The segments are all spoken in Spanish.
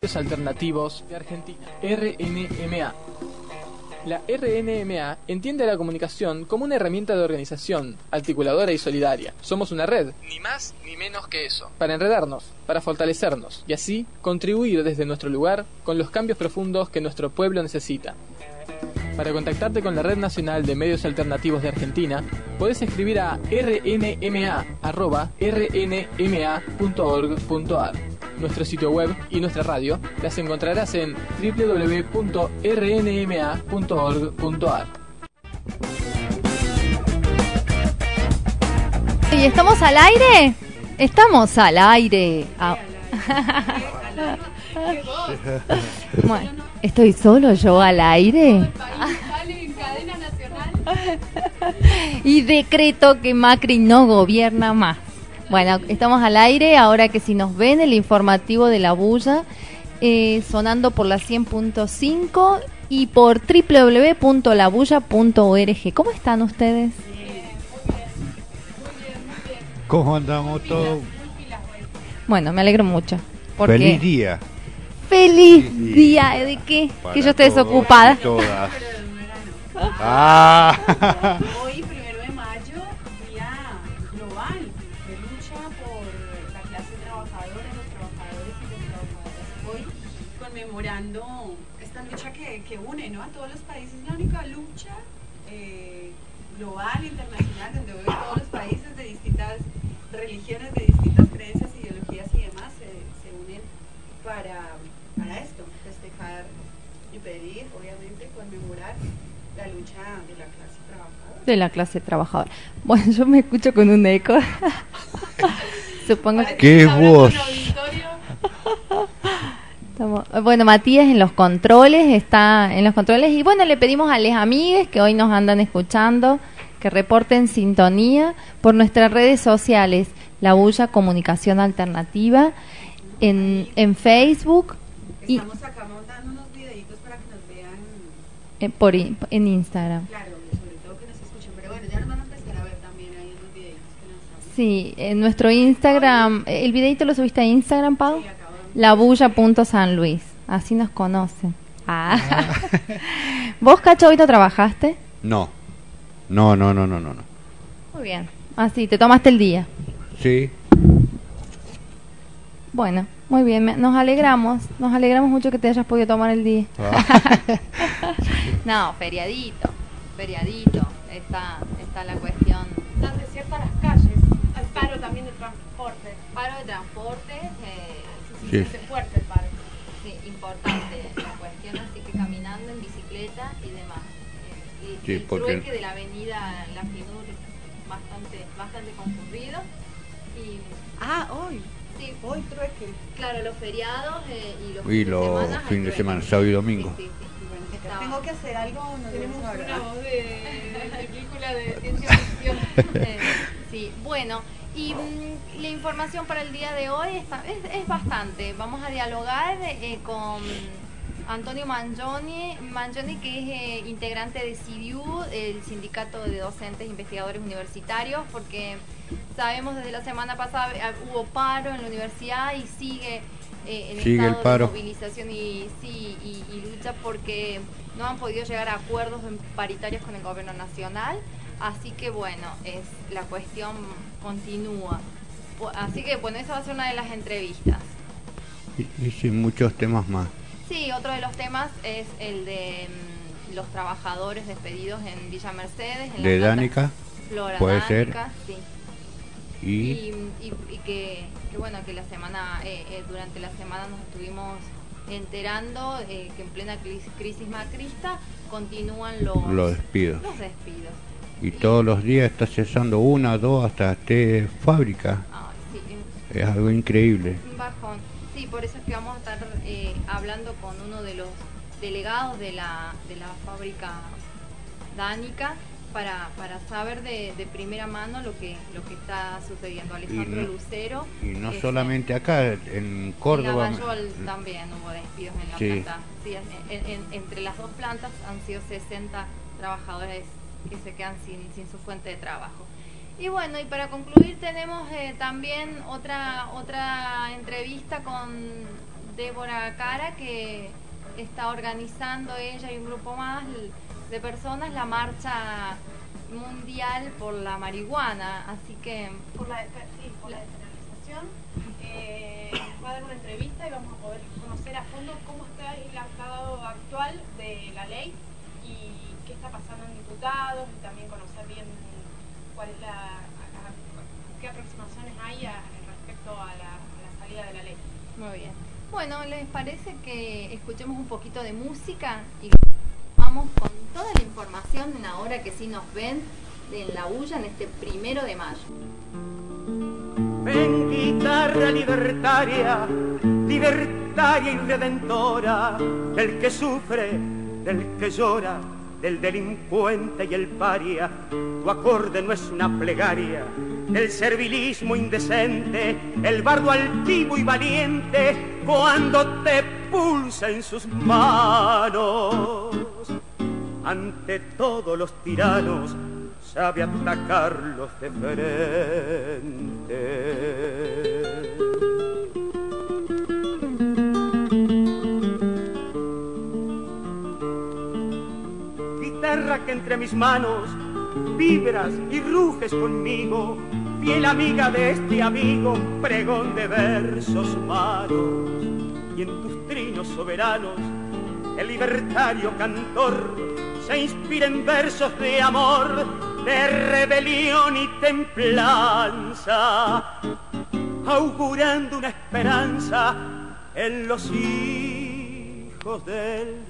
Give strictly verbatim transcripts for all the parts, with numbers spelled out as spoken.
Alternativos de Argentina, R N M A. La R N M A entiende la comunicación como una herramienta de organización, articuladora y solidaria. Somos una red, ni más ni menos que eso, para enredarnos, para fortalecernos y así contribuir desde nuestro lugar con los cambios profundos que nuestro pueblo necesita. Para contactarte con la Red Nacional de Medios Alternativos de Argentina, podés escribir a r n m a arroba r n m a punto org punto a r. Nuestro sitio web y nuestra radio las encontrarás en w w w punto r n m a punto org punto a r. ¿Y estamos al aire? Estamos al aire. Ah. Bueno, ¿estoy solo yo al aire? Sale en cadena nacional. Y decreto que Macri no gobierna más. Bueno, estamos al aire, ahora que si nos ven, el informativo de La Bulla, eh, sonando por la cien punto cinco y por w w w punto la bulla punto org. ¿Cómo están ustedes? ¿Cómo andamos todos? Bueno, me alegro mucho. Porque Feliz día. ¡Feliz Sí. día! ¿De qué? Para Que yo esté todos desocupada. y todas. Ah. Hoy, primero de mayo, día global de lucha por la clase trabajadora, los trabajadores y las trabajadoras. Hoy, conmemorando esta lucha que, que une, ¿no?, a todos los países, la única lucha eh, global, internacional, donde hoy todos los países de distintas religiones, de distintas creencias, ideologías y demás se, se unen para, para esto, festejar y pedir, obviamente, conmemorar la lucha de la clase trabajadora. De la clase trabajadora. Bueno, yo me escucho con un eco. Supongo que... ¿Qué voz? Estamos, bueno, Matías en los controles, está en los controles. Y bueno, le pedimos a les amigues que hoy nos andan escuchando que reporten sintonía por nuestras redes sociales, La Bulla Comunicación Alternativa, en, en Facebook. Y Estamos acá montando unos videitos para que nos vean, eh, por, in- en Instagram. claro, sobre todo que nos escuchen, pero bueno, ya nos van a empezar a ver también ahí en los videitos que lanzamos. Sí, en nuestro Instagram, ¿el videito lo subiste a Instagram, Pau? Sí, acabamos. labulla punto san luis, así nos conocen. Ah. ¿Vos, Cacho, hoy no trabajaste? No. No, no, no, no, no, no. Muy bien, así, te tomaste el día. Sí. Bueno, muy bien, me- nos alegramos, nos alegramos mucho que te hayas podido tomar el día. Ah. No, feriadito, feriadito, está, está la cuestión. Están desiertas las calles, hay paro también de transporte. Paro de transporte, eh, Sí. Se hace fuerte el paro. sí, importante la cuestión, así que caminando en bicicleta y demás. Eh, y Sí, el porque- trueque de la avenida La Finur bastante, bastante concurrido. Y Ah, hoy, sí, hoy trueque. claro, los feriados eh, y los Y fines de los semana, hay fines de trueque. semana, sábado y domingo. Sí, sí, sí. Bueno, si Estaba- tengo que hacer algo, nos Tenemos vemos una ahora. voz de, de película de ciencia ficción. Eh, sí, bueno, y mm, la información para el día de hoy está- es, es bastante. Vamos a dialogar eh, con Antonio Mangioni, Mangioni que es eh, integrante de C I D U, el Sindicato de Docentes e Investigadores Universitarios, porque sabemos desde la semana pasada eh, hubo paro en la universidad y sigue eh, en Sigue el estado paro. de movilización y, sí, y, y lucha porque no han podido llegar a acuerdos en paritarios con el gobierno nacional. Así que bueno, es la cuestión continúa. Po- Así que bueno, esa va a ser una de las entrevistas. Y, y sin muchos temas más. Sí, otro de los temas es el de mm, los trabajadores despedidos en Villa Mercedes, en la De planta Dánica, Flora puede ser. Dánica, sí. Y Y, y- y que, que bueno, que la semana, eh, eh, durante la semana nos estuvimos enterando eh, que en plena cris- crisis macrista continúan los, los despidos. los despidos. Y todos los días está cesando una, dos, hasta tres fábricas. Ay, sí, Es algo increíble. un bajón. Sí, por eso es que vamos a estar eh, hablando con uno de los delegados de la, de la fábrica Dánica para, para saber de, de primera mano lo que lo que está sucediendo. Alejandro no- Lucero. Y no es- solamente acá, en En Córdoba. Lavallol también hubo despidos en la Sí. planta. Sí, en- en- entre las dos plantas han sido sesenta trabajadores que se quedan sin, sin su fuente de trabajo. Y bueno, y para concluir tenemos eh, también otra otra entrevista con Débora Cara, que está organizando ella y un grupo más de personas la marcha mundial por la marihuana, así que por la, sí, por la despenalización. Eh, va a dar una entrevista y vamos a poder conocer a fondo cómo está el estado actual de la ley y qué está pasando en diputados, y también conocer bien cuál es la, a, a, qué aproximaciones hay a, respecto a la, a la salida de la ley. muy bien. Bueno, ¿les parece que escuchemos un poquito de música y vamos con toda la información en ahora que sí nos ven en La Bulla en este primero de mayo? Ven, guitarra libertaria, libertaria y redentora, del que sufre, del que llora, del delincuente y el paria. Tu acorde no es una plegaria del servilismo indecente, el bardo altivo y valiente cuando te pulsa en sus manos. Ante todos los tiranos sabe atacarlos de frente. Guitarra que entre mis manos vibras y ruges conmigo, fiel amiga de este amigo, pregón de versos humanos. Y en tus trinos soberanos el libertario cantor se inspira en versos de amor, de rebelión y templanza, augurando una esperanza en los hijos del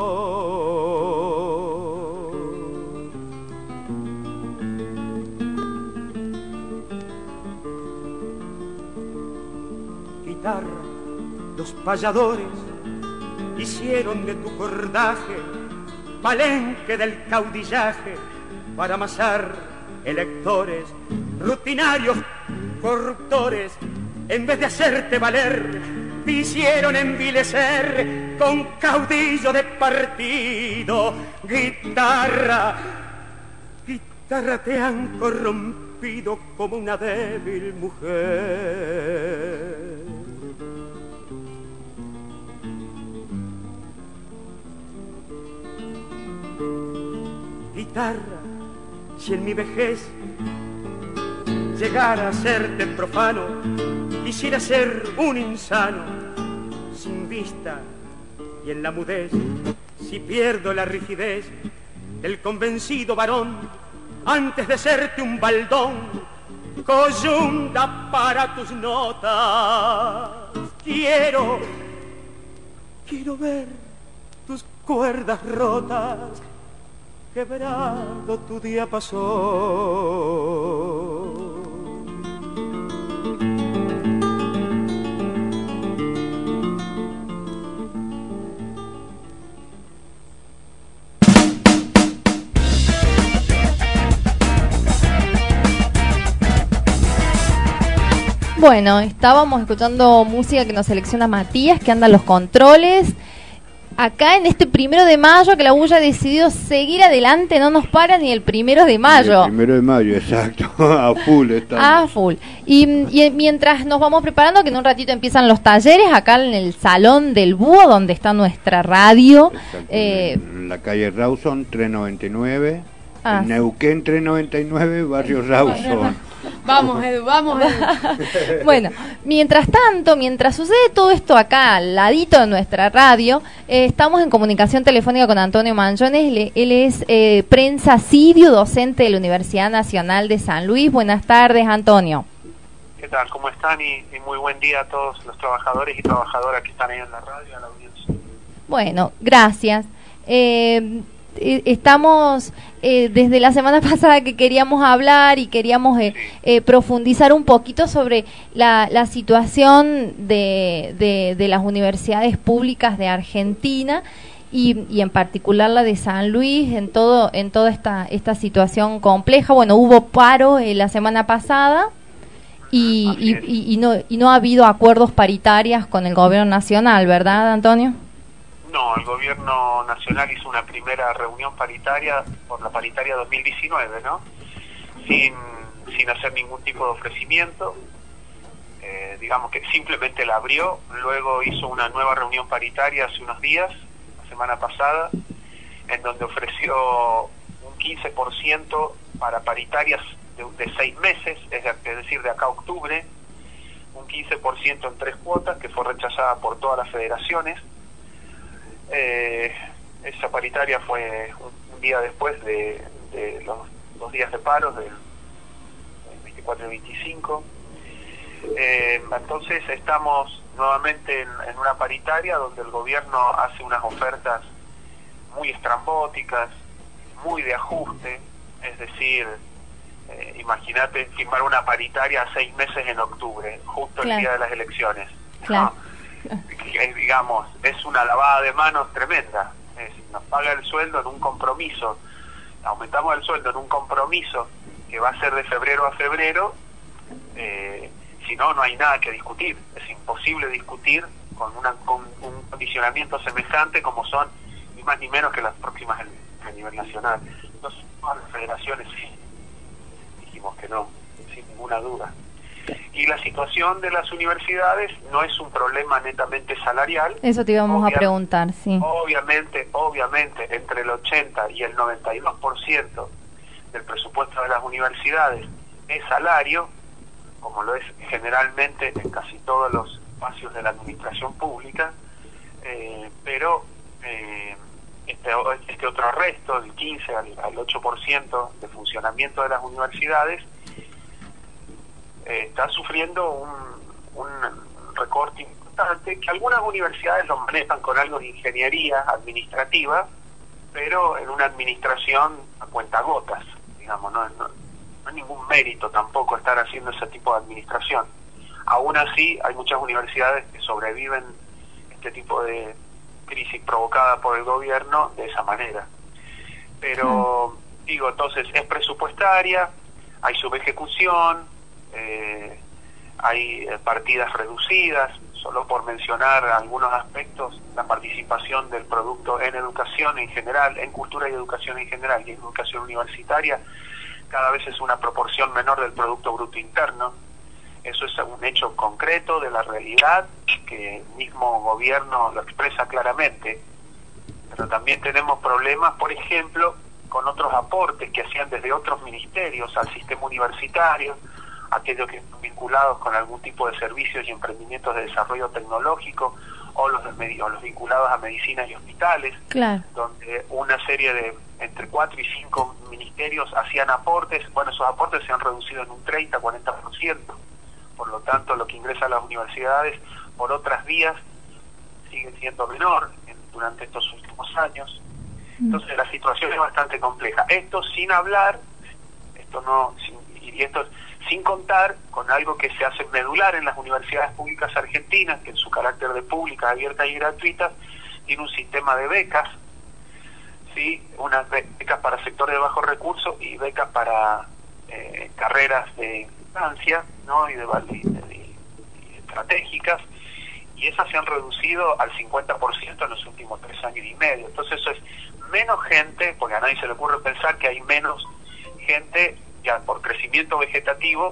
dolor. Guitarra, los payadores hicieron de tu cordaje palenque del caudillaje para amasar electores, rutinarios corruptores, en vez de hacerte valer, te hicieron envilecer con caudillo de partido. Guitarra, guitarra, te han corrompido como una débil mujer. Guitarra, si en mi vejez llegara a serte profano, quisiera ser un insano, sin vista y en la mudez, si pierdo la rigidez del convencido varón, antes de serte un baldón, coyunda para tus notas. Quiero, quiero ver tus cuerdas rotas, quebrado tu diapasón. Bueno, estábamos escuchando música que nos selecciona Matías, que anda en los controles. Acá en este primero de mayo, que La Bulla ha decidido seguir adelante, no nos para ni el primero de mayo. El primero de mayo, exacto, a full estamos. A full. Y, y mientras nos vamos preparando, que en un ratito empiezan los talleres, acá en el Salón del Búho, donde está nuestra radio. Eh, en la calle Rawson, trescientos noventa y nueve, ah, en Neuquén, trescientos noventa y nueve, barrio Rawson. Vamos, Edu, vamos, Edu. Bueno, mientras tanto, mientras sucede todo esto acá, al ladito de nuestra radio, eh, estamos en comunicación telefónica con Antonio Manjones. Él, él es eh, prensa sidio, docente de la Universidad Nacional de San Luis. Buenas tardes, Antonio. ¿Qué tal? ¿Cómo están? Y, y muy buen día a todos los trabajadores y trabajadoras que están ahí en la radio, a la audiencia. Bueno, gracias. Eh, Estamos eh, desde la semana pasada que queríamos hablar y queríamos eh, eh, profundizar un poquito sobre la, la situación de, de, de las universidades públicas de Argentina y, y en particular la de San Luis en todo en toda esta esta situación compleja. Bueno, hubo paro eh, la semana pasada y, y, y, y, no, y no ha habido acuerdos paritarios con el gobierno nacional, ¿verdad, Antonio? No, el gobierno nacional hizo una primera reunión paritaria por la paritaria dos mil diecinueve, ¿no? Sin, sin hacer ningún tipo de ofrecimiento. eh, digamos que simplemente la abrió, luego hizo una nueva reunión paritaria hace unos días, la semana pasada, en donde ofreció un quince por ciento para paritarias de, de seis meses, es, de, es decir, de acá a octubre, un quince por ciento en tres cuotas, que fue rechazada por todas las federaciones. Eh, esa paritaria fue un, un día después de, de los dos días de paro, del veinticuatro y veinticinco. Eh, entonces estamos nuevamente en, en una paritaria donde el gobierno hace unas ofertas muy estrambóticas, muy de ajuste, es decir, eh, imagínate firmar una paritaria a seis meses en octubre, justo claro. el día de las elecciones. Claro. ¿No? Es, digamos, es una lavada de manos tremenda. Es, nos paga el sueldo en un compromiso, aumentamos el sueldo en un compromiso que va a ser de febrero a febrero, eh, si no, no hay nada que discutir. Es imposible discutir con, una, con un condicionamiento semejante como son ni más ni menos que las próximas a nivel nacional. Entonces, todas las federaciones sí, dijimos que no, sin ninguna duda. Y la situación de las universidades no es un problema netamente salarial. Eso te íbamos Obvia- a preguntar, sí. Obviamente, obviamente, entre el ochenta y el noventa y dos por ciento del presupuesto de las universidades es salario, como lo es generalmente en casi todos los espacios de la administración pública, eh, pero eh, este, este otro resto, del quince al, al ocho por ciento de funcionamiento de las universidades, eh, está sufriendo un, un recorte importante, que algunas universidades lo manejan con algo de ingeniería administrativa, pero en una administración a cuentagotas, digamos, no, no, no hay ningún mérito tampoco estar haciendo ese tipo de administración. Aún así, hay muchas universidades que sobreviven este tipo de crisis provocada por el gobierno de esa manera. Pero, mm. digo, entonces, es presupuestaria, hay subejecución, eh, hay partidas reducidas, solo por mencionar algunos aspectos, la participación del producto en educación en general, en cultura y educación en general, y en educación universitaria, cada vez es una proporción menor del Producto Bruto Interno. Eso es un hecho concreto de la realidad, que el mismo gobierno lo expresa claramente. Pero también tenemos problemas, por ejemplo, con otros aportes que hacían desde otros ministerios al sistema universitario, aquellos que están vinculados con algún tipo de servicios y emprendimientos de desarrollo tecnológico, o los, de, o los vinculados a medicina y hospitales, claro. donde una serie de entre cuatro y cinco ministerios hacían aportes. Bueno, esos aportes se han reducido en un treinta a cuarenta por ciento, por lo tanto lo que ingresa a las universidades por otras vías sigue siendo menor en, durante estos últimos años. Entonces la situación es bastante compleja. Esto sin hablar, esto no sin, y esto sin contar con algo que se hace medular en las universidades públicas argentinas, que en su carácter de públicas, abiertas y gratuitas, tiene un sistema de becas, ¿sí? Unas becas para sectores de bajos recursos y becas para eh, carreras de instancia, ¿no? y, de, y, de, y estratégicas, y esas se han reducido al cincuenta por ciento en los últimos tres años y medio. Entonces eso es menos gente, porque a nadie se le ocurre pensar que hay menos gente ya por crecimiento vegetativo,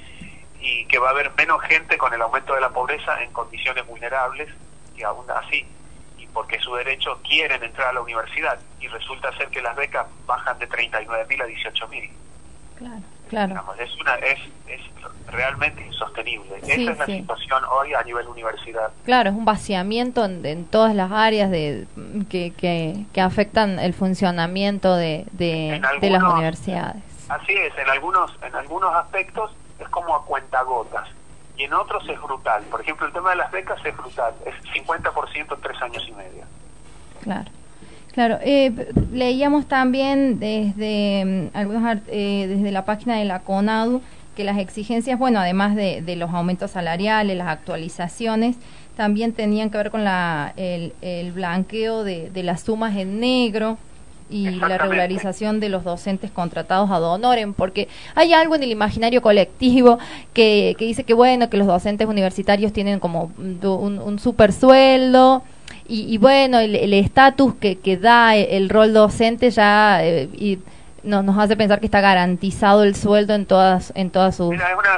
y que va a haber menos gente con el aumento de la pobreza en condiciones vulnerables, y aún así, y porque su derecho quieren entrar a la universidad, y resulta ser que las becas bajan de treinta y nueve mil a dieciocho mil. Claro, claro. Digamos, es, una, es, es realmente insostenible. Sí, Esa es la sí. situación hoy a nivel universidad. Claro, es un vaciamiento en, en todas las áreas de que, que, que afectan el funcionamiento de, de, algunos, de las universidades. Así es, en algunos, en algunos aspectos es como a cuentagotas, y en otros es brutal. Por ejemplo, el tema de las becas es brutal, es cincuenta por ciento en tres años y medio. Claro, claro. Eh, leíamos también desde algunos eh, desde la página de la CONADU que las exigencias, bueno, además de, de los aumentos salariales, las actualizaciones, también tenían que ver con la el, el blanqueo de, de las sumas en negro y la regularización de los docentes contratados ad honorem, porque hay algo en el imaginario colectivo que, que dice que bueno, que los docentes universitarios tienen como un, un super sueldo y, y bueno, el estatus que, que da el, el rol docente ya eh, y nos, nos hace pensar que está garantizado el sueldo en todas en todas sus... Mira, es una, es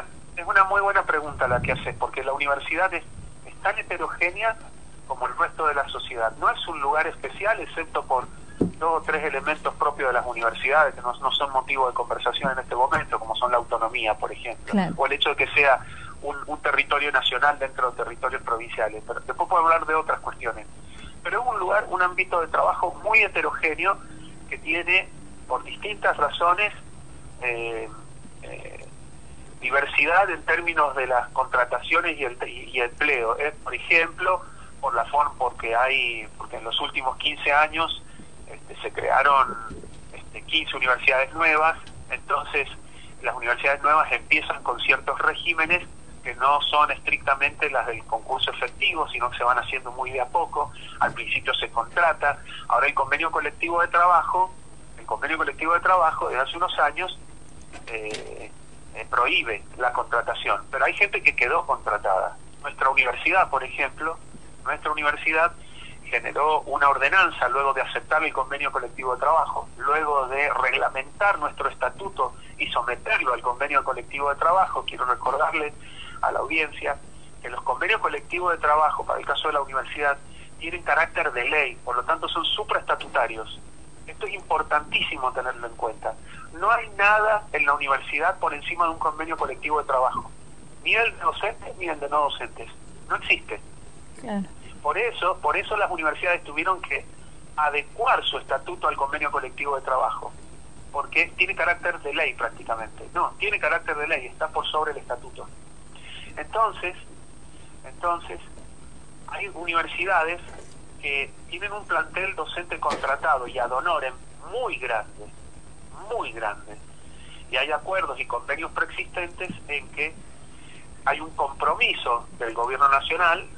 Es una muy buena pregunta la que haces, porque la universidad es, es tan heterogénea como el resto de la sociedad. No es un lugar especial, excepto por dos o tres elementos propios de las universidades que no, no son motivo de conversación en este momento, como son la autonomía, por ejemplo, claro. O el hecho de que sea un, un territorio nacional dentro de territorios provinciales. Pero después podemos hablar de otras cuestiones. Pero es un lugar, un ámbito de trabajo muy heterogéneo que tiene, por distintas razones, eh, eh, diversidad en términos de las contrataciones y el y empleo. Eh, por ejemplo, por la forma, porque hay, porque en los últimos quince años este, se crearon este, quince universidades nuevas, entonces las universidades nuevas empiezan con ciertos regímenes que no son estrictamente las del concurso efectivo, sino que se van haciendo muy de a poco. Al principio se contrata. Ahora el convenio colectivo de trabajo, el convenio colectivo de trabajo de hace unos años eh, eh, prohíbe la contratación, pero hay gente que quedó contratada. Nuestra universidad, por ejemplo, nuestra universidad generó una ordenanza luego de aceptar el convenio colectivo de trabajo, luego de reglamentar nuestro estatuto y someterlo al convenio colectivo de trabajo. Quiero recordarle a la audiencia que los convenios colectivos de trabajo, para el caso de la universidad, tienen carácter de ley, por lo tanto son supraestatutarios. Esto es importantísimo tenerlo en cuenta. No hay nada en la universidad por encima de un convenio colectivo de trabajo, ni el de docentes ni el de no docentes. No existe. Claro. Por eso, por eso las universidades tuvieron que adecuar su estatuto al convenio colectivo de trabajo, porque tiene carácter de ley prácticamente. No, tiene carácter de ley, está por sobre el estatuto. Entonces, entonces hay universidades que tienen un plantel docente contratado y ad honorem muy grande, muy grande. Y hay acuerdos y convenios preexistentes en que hay un compromiso del gobierno nacional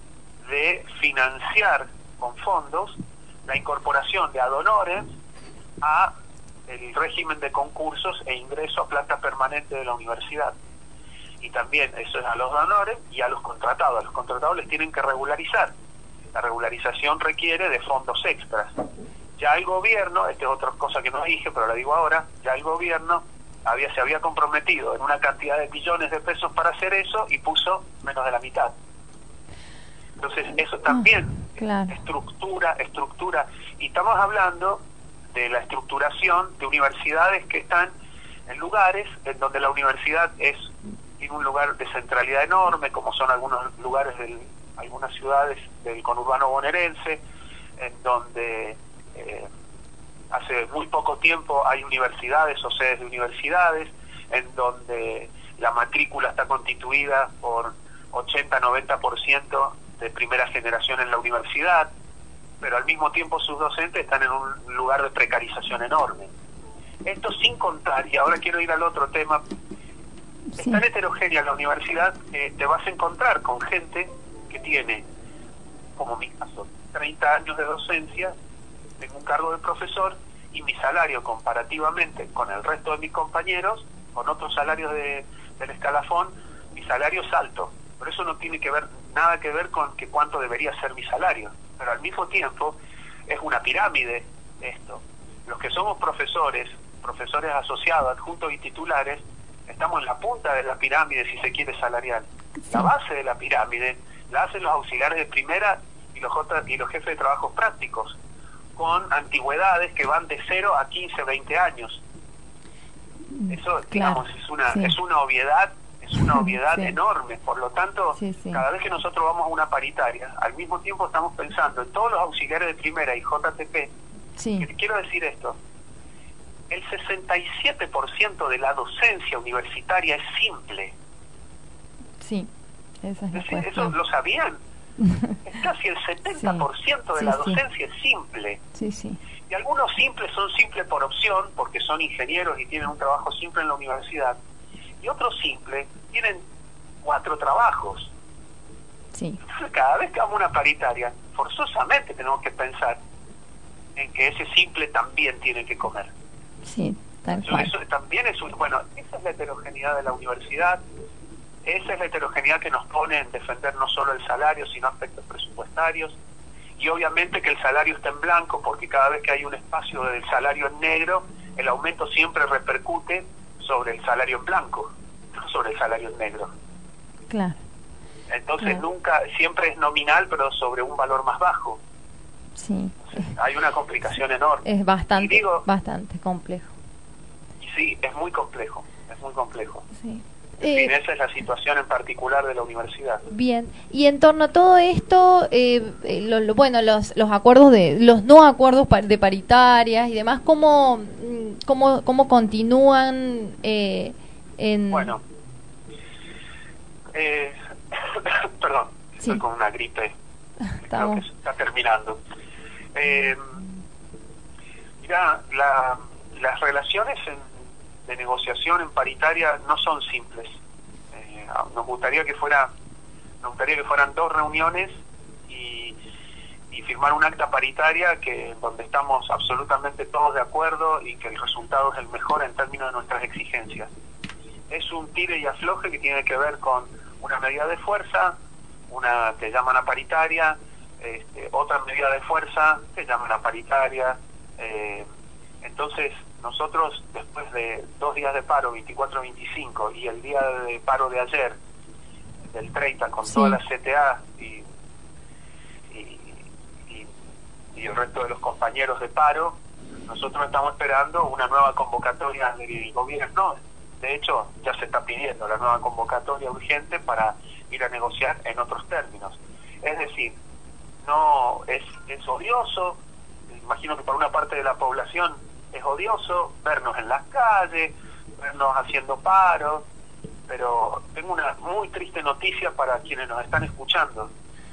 de financiar con fondos la incorporación de ad honorem a el régimen de concursos e ingreso a planta permanente de la universidad. Y también eso es a los ad honorem y a los contratados. A los contratados les tienen que regularizar. La regularización requiere de fondos extras. Ya el gobierno, esta es otra cosa que no dije, pero la digo ahora, ya el gobierno había se había comprometido en una cantidad de millones de pesos para hacer eso y puso menos de la mitad. Entonces eso también, oh, claro. estructura, estructura, y estamos hablando de la estructuración de universidades que están en lugares en donde la universidad es tiene un lugar de centralidad enorme, como son algunos lugares de algunas ciudades del conurbano bonaerense, en donde eh, hace muy poco tiempo hay universidades o sedes de universidades, en donde la matrícula está constituida por ochenta a noventa por ciento de primera generación en la universidad, pero al mismo tiempo sus docentes están en un lugar de precarización enorme. Esto sin contar, y ahora quiero ir al otro tema, sí. Es tan heterogénea la universidad que te vas a encontrar con gente que tiene, como mi caso, treinta años de docencia, tengo un cargo de profesor, y mi salario comparativamente con el resto de mis compañeros, con otros salarios de, del escalafón, mi salario es alto. Pero eso no tiene que ver nada que ver con que cuánto debería ser mi salario. Pero al mismo tiempo es una pirámide esto. Los que somos profesores, profesores asociados, adjuntos y titulares, estamos en la punta de la pirámide, si se quiere, salarial. Sí. La base de la pirámide la hacen los auxiliares de primera y los, y los jefes de trabajos prácticos, con antigüedades que van de cero a quince, veinte años. Eso, claro, digamos, es una, sí. es una obviedad. Es una obviedad sí. enorme, por lo tanto, sí, sí. cada vez que nosotros vamos a una paritaria, al mismo tiempo estamos pensando en todos los auxiliares de primera y J T P. Sí. Quiero decir esto, el sesenta y siete por ciento de la docencia universitaria es simple. Sí, esa es la es, ¿Eso lo sabían? Es casi el setenta por ciento sí. de la sí, docencia sí. es simple. Sí, sí. Y algunos simples son simples por opción, porque son ingenieros y tienen un trabajo simple en la universidad. Y otros simples tienen cuatro trabajos. Sí. Cada vez que vamos a una paritaria, forzosamente tenemos que pensar en que ese simple también tiene que comer. Sí, tal eso, cual. Eso también es un, bueno, esa es la heterogeneidad de la universidad, esa es la heterogeneidad que nos pone en defender no solo el salario, sino aspectos presupuestarios, y obviamente que el salario está en blanco, porque cada vez que hay un espacio del salario en negro, el aumento siempre repercute sobre el salario en blanco, sobre el salario negro. Claro. Entonces claro. nunca, siempre es nominal, pero sobre un valor más bajo. Sí. Hay una complicación enorme. Es bastante, digo, bastante complejo. Y sí, es muy complejo, es muy complejo. Sí. En fin, Eh, esa es la situación en particular de la universidad. Bien, y en torno a todo esto, eh, eh, lo, lo, bueno, los, los acuerdos de, los no acuerdos pa- de paritarias y demás, ¿cómo, mm, cómo, cómo continúan eh, en...? Bueno, eh, perdón, Sí. estoy con una gripe, Estamos- creo que se está terminando. Eh, mira, la, las relaciones en, de negociación en paritaria no son simples. Eh, nos gustaría que fuera, nos gustaría que fueran dos reuniones y, y firmar un acta paritaria que donde estamos absolutamente todos de acuerdo y que el resultado es el mejor en términos de nuestras exigencias. Es un tire y afloje que tiene que ver con una medida de fuerza, una que llaman a paritaria, este, otra medida de fuerza que llaman a paritaria. Eh, entonces, nosotros, después de dos días de paro, veinticuatro veinticinco, y el día de paro de ayer, del treinta, con Sí. toda la C T A y, y, y, y el resto de los compañeros de paro, nosotros estamos esperando una nueva convocatoria del gobierno. De hecho, ya se está pidiendo la nueva convocatoria urgente para ir a negociar en otros términos. Es decir, no es, es odioso, imagino que para una parte de la población es odioso vernos en las calles, vernos haciendo paro, pero tengo una muy triste noticia para quienes nos están escuchando.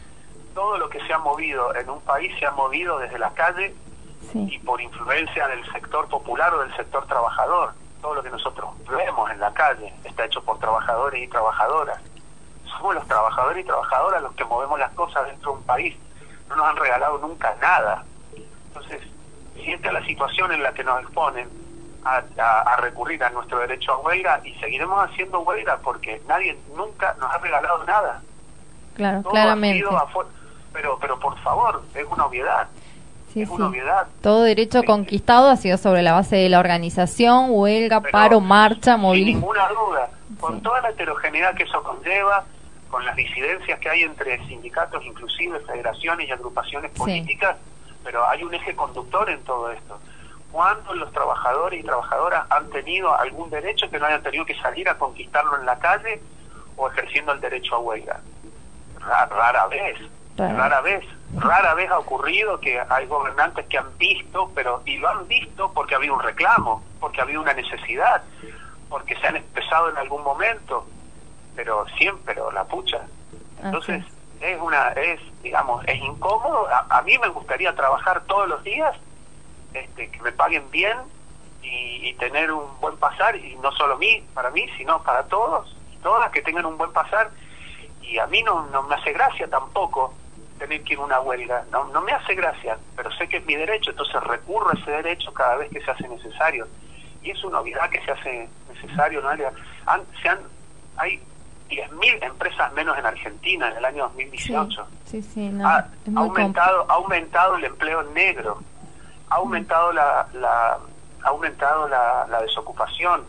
Todo lo que se ha movido en un país se ha movido desde la calle Sí. y por influencia del sector popular o del sector trabajador. Todo lo que nosotros vemos en la calle está hecho por trabajadores y trabajadoras. Somos los trabajadores y trabajadoras los que movemos las cosas dentro de un país. No nos han regalado nunca nada. Entonces, si esta es la situación en la que nos exponen a, a, a recurrir a nuestro derecho a huelga, y seguiremos haciendo huelga porque nadie nunca nos ha regalado nada. Claro, Todo claramente. ha sido afu- pero, pero por favor, es una obviedad. Sí, es sí. una obviedad. Todo derecho Sí. conquistado ha sido sobre la base de la organización, huelga, Pero paro, marcha, sin movilización. ninguna duda, con Sí. toda la heterogeneidad que eso conlleva, con las disidencias que hay entre sindicatos, inclusive federaciones y agrupaciones Sí. políticas, pero hay un eje conductor en todo esto. ¿Cuándo los trabajadores y trabajadoras han tenido algún derecho que no hayan tenido que salir a conquistarlo en la calle o ejerciendo el derecho a huelga? Ra- Rara vez, Rara. rara vez. Rara vez ha ocurrido que hay gobernantes que han visto, pero y lo han visto porque ha habido un reclamo, porque ha habido una necesidad, porque se han expresado en algún momento, pero siempre, pero la pucha. Entonces, Así es una, es, digamos, es incómodo. A, a mí me gustaría trabajar todos los días, este, que me paguen bien y, y tener un buen pasar, y no solo mí, para mí, sino para todos, todas que tengan un buen pasar. Y a mí no, no me hace gracia tampoco tener que ir a una huelga, no, no me hace gracia, pero sé que es mi derecho, entonces recurro a ese derecho cada vez que se hace necesario. Y es una obviedad que se hace necesario, ¿no? Han, se han, hay diez mil empresas menos en Argentina en el año dos mil dieciocho. Sí, sí, sí, no, ha, es ha muy aumentado ha aumentado el empleo negro, ha aumentado la, la ha aumentado la, la desocupación.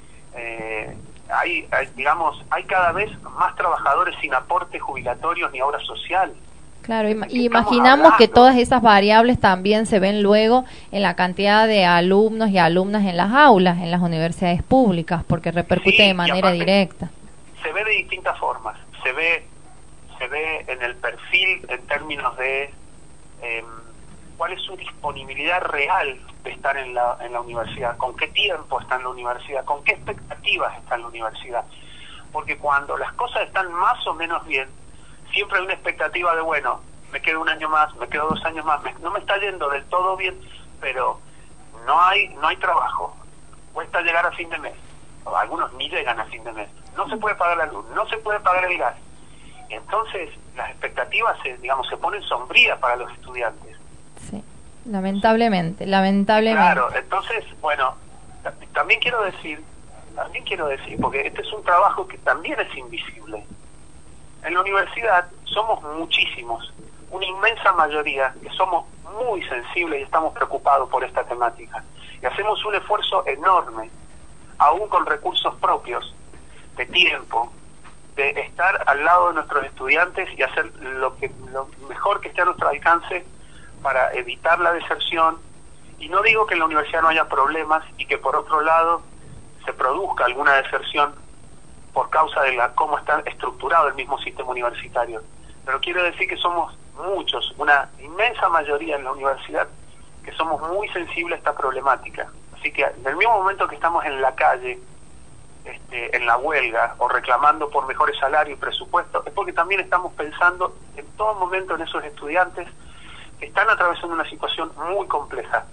Eh, hay, hay digamos hay cada vez más trabajadores sin aporte jubilatorio ni obra social. Claro, ima- ¿De qué y estamos imaginamos que hablando? todas esas variables también se ven luego en la cantidad de alumnos y alumnas en las aulas, en las universidades públicas, porque repercute Sí, de y manera aparte, directa. Se ve de distintas formas. Se ve se ve en el perfil en términos de eh, cuál es su disponibilidad real de estar en la, en la universidad, con qué tiempo está en la universidad, con qué expectativas está en la universidad. Porque cuando las cosas están más o menos bien, siempre hay una expectativa de, bueno, me quedo un año más, me quedo dos años más, me, no me está yendo del todo bien, pero no hay no hay trabajo, cuesta llegar a fin de mes, o algunos ni llegan a fin de mes, no se puede pagar la luz, no se puede pagar el gas, y entonces las expectativas se, digamos, se ponen sombrías para los estudiantes. Sí, lamentablemente, lamentablemente. Claro, entonces, bueno, t- también quiero decir, también quiero decir, porque este es un trabajo que también es invisible. En la universidad somos muchísimos, una inmensa mayoría, que somos muy sensibles y estamos preocupados por esta temática. Y hacemos un esfuerzo enorme, aún con recursos propios, de tiempo, de estar al lado de nuestros estudiantes y hacer lo que lo mejor que esté a nuestro alcance para evitar la deserción. Y no digo que en la universidad no haya problemas y que por otro lado se produzca alguna deserción por causa de la cómo está estructurado el mismo sistema universitario, pero quiero decir que somos muchos, una inmensa mayoría en la universidad, que somos muy sensibles a esta problemática. Así que en el mismo momento que estamos en la calle, este, en la huelga o reclamando por mejores salarios y presupuestos, es porque también estamos pensando en todo momento en esos estudiantes que están atravesando una situación muy compleja.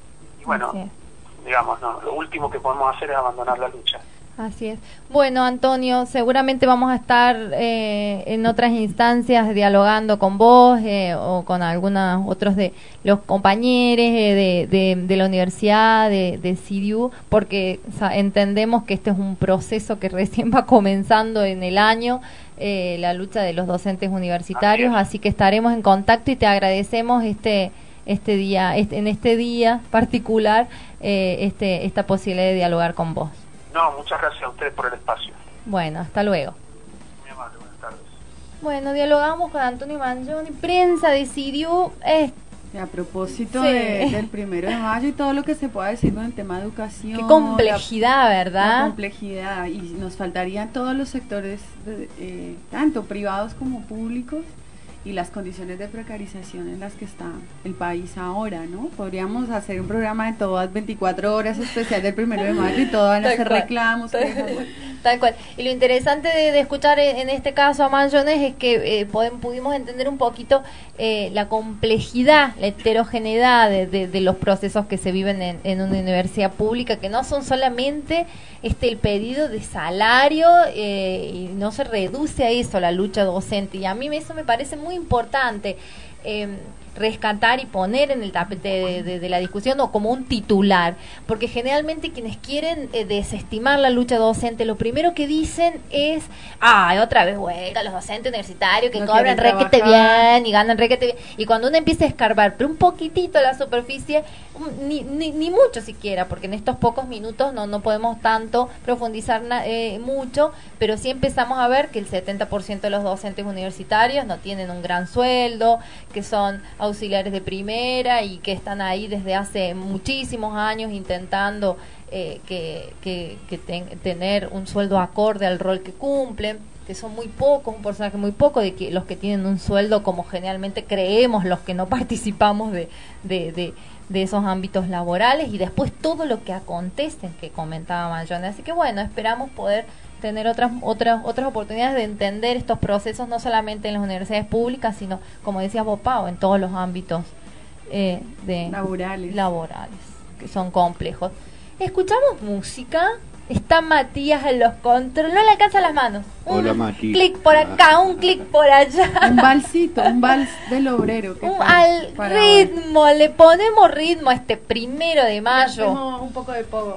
Y bueno, sí. digamos, no, lo último que podemos hacer es abandonar la lucha. Así es. Bueno, Antonio, seguramente vamos a estar eh, en otras instancias dialogando con vos eh, o con algunos otros de los compañeros eh, de, de, de la universidad, de, de C D U, porque o sea, entendemos que este es un proceso que recién va comenzando en el año, eh, la lucha de los docentes universitarios, así, así que estaremos en contacto y te agradecemos este este día, este, en este día particular, eh, este esta posibilidad de dialogar con vos. No, muchas gracias a ustedes por el espacio. Bueno, hasta luego. Muy amable, buenas tardes. Bueno, dialogamos con Antonio Mangioni, prensa decidió... Eh, a propósito sí. de, del primero de mayo y todo lo que se pueda decir con el tema de educación. Qué complejidad, la, ¿verdad? La complejidad, y nos faltarían todos los sectores, de, eh, tanto privados como públicos, y las condiciones de precarización en las que está el país ahora, ¿no? Podríamos hacer un programa de todas veinticuatro horas especial del primero de mayo y todo van a hacer reclamos. Tal, tal cual. Y lo interesante de, de escuchar en, en este caso a Manjones es que eh, podemos, pudimos entender un poquito eh, la complejidad, la heterogeneidad de, de, de los procesos que se viven en, en una universidad pública, que no son solamente este el pedido de salario eh, y no se reduce a eso la lucha docente, y a mí eso me parece muy importante eh, rescatar y poner en el tapete de, de, de la discusión o como un titular, porque generalmente quienes quieren eh, desestimar la lucha docente, lo primero que dicen es, ay, otra vez huelga, los docentes universitarios que no cobran requete bien y ganan requete bien, y cuando uno empieza a escarbar pero un poquitito la superficie, ni, ni, ni mucho siquiera, porque en estos pocos minutos no, no podemos tanto profundizar eh, mucho, pero sí empezamos a ver que el setenta por ciento de los docentes universitarios no tienen un gran sueldo, que son auxiliares de primera y que están ahí desde hace muchísimos años intentando eh, que, que, que ten, tener un sueldo acorde al rol que cumplen, que son muy pocos, un porcentaje muy poco de que los que tienen un sueldo como generalmente creemos los que no participamos de, de, de, de esos ámbitos laborales, y después todo lo que acontece que comentaba Mangioni. Así que bueno, esperamos poder tener otras otras otras oportunidades de entender estos procesos, no solamente en las universidades públicas, sino, como decías vos, Pau, en todos los ámbitos eh, de laborales. laborales, que son complejos. Escuchamos música, está Matías en los controles, no le alcanzan las manos. Hola, un Mati. clic por acá, un clic por allá. Un valsito, un vals del obrero. Un, para, al para ritmo, ahora. Le ponemos ritmo a este primero de mayo. Hacemos un poco de pogo.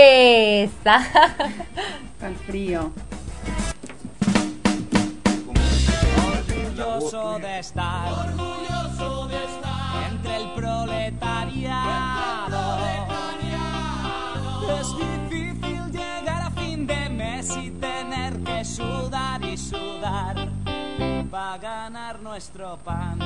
Esa. Al frío. Orgulloso de estar, orgulloso de estar entre el proletariado. Es difícil llegar a fin de mes y tener que sudar y sudar para ganar nuestro pan.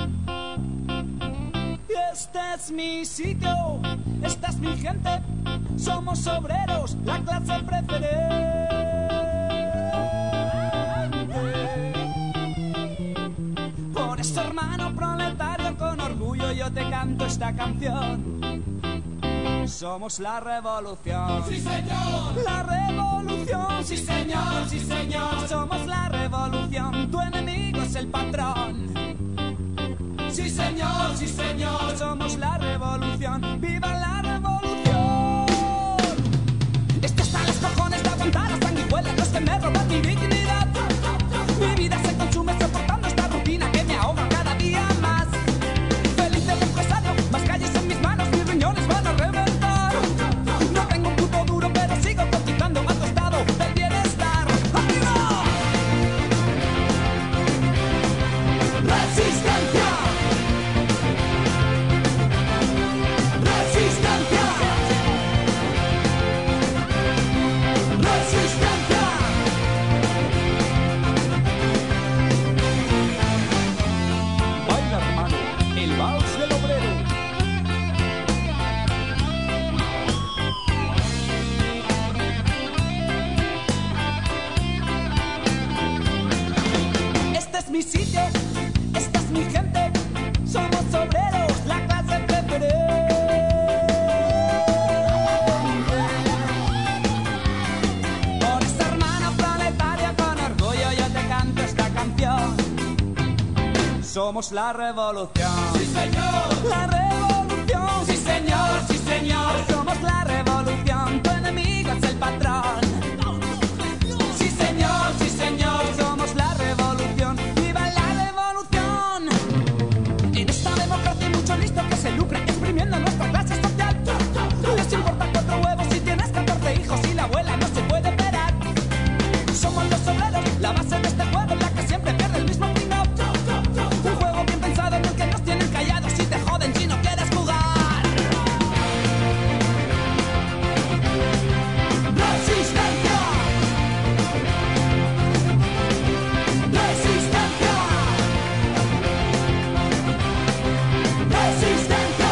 Y este es mi sitio, esta es mi gente, somos obreros, la clase preferente. Por eso, hermano proletario, con orgullo yo te canto esta canción. Somos la revolución. Sí, señor. La revolución. Sí, señor, sí, señor. Somos la revolución. Tu enemigo es el patrón. Sí, señor, sí, señor. Somos la revolución. ¡Viva la revolución! Esto está a los cojones de aguantar las sanguijuelas, los que me roban mi dignidad. Mi vida se consume soportando esta rutina que me ahoga cada día más. Feliz del empresario, más calles en mis manos, mis riñones van a reventar. No tengo un puto duro, pero sigo cotizando a tu estado del bienestar. ¡Arriba! ¡Resistencia! ¡Resistencia! somos la revolución. Sí, señor. La revolución. Sí, señor, sí, señor. Somos la revolución, tu enemigo es el patrón. Sí, señor, sí, señor. Somos la revolución. ¡Viva la revolución! En esta democracia hay mucho listo que se lucra exprimiendo nuestra clase social. Les importa cuatro huevos si tienes catorce hijos y la abuela no se puede esperar. Somos los obreros, la base de este juego en la que siempre pierde el mismo pino. Un juego bien pensado en el que nos tienen callados y te joden si no quieres jugar. Resistencia. Resistencia. Resistencia.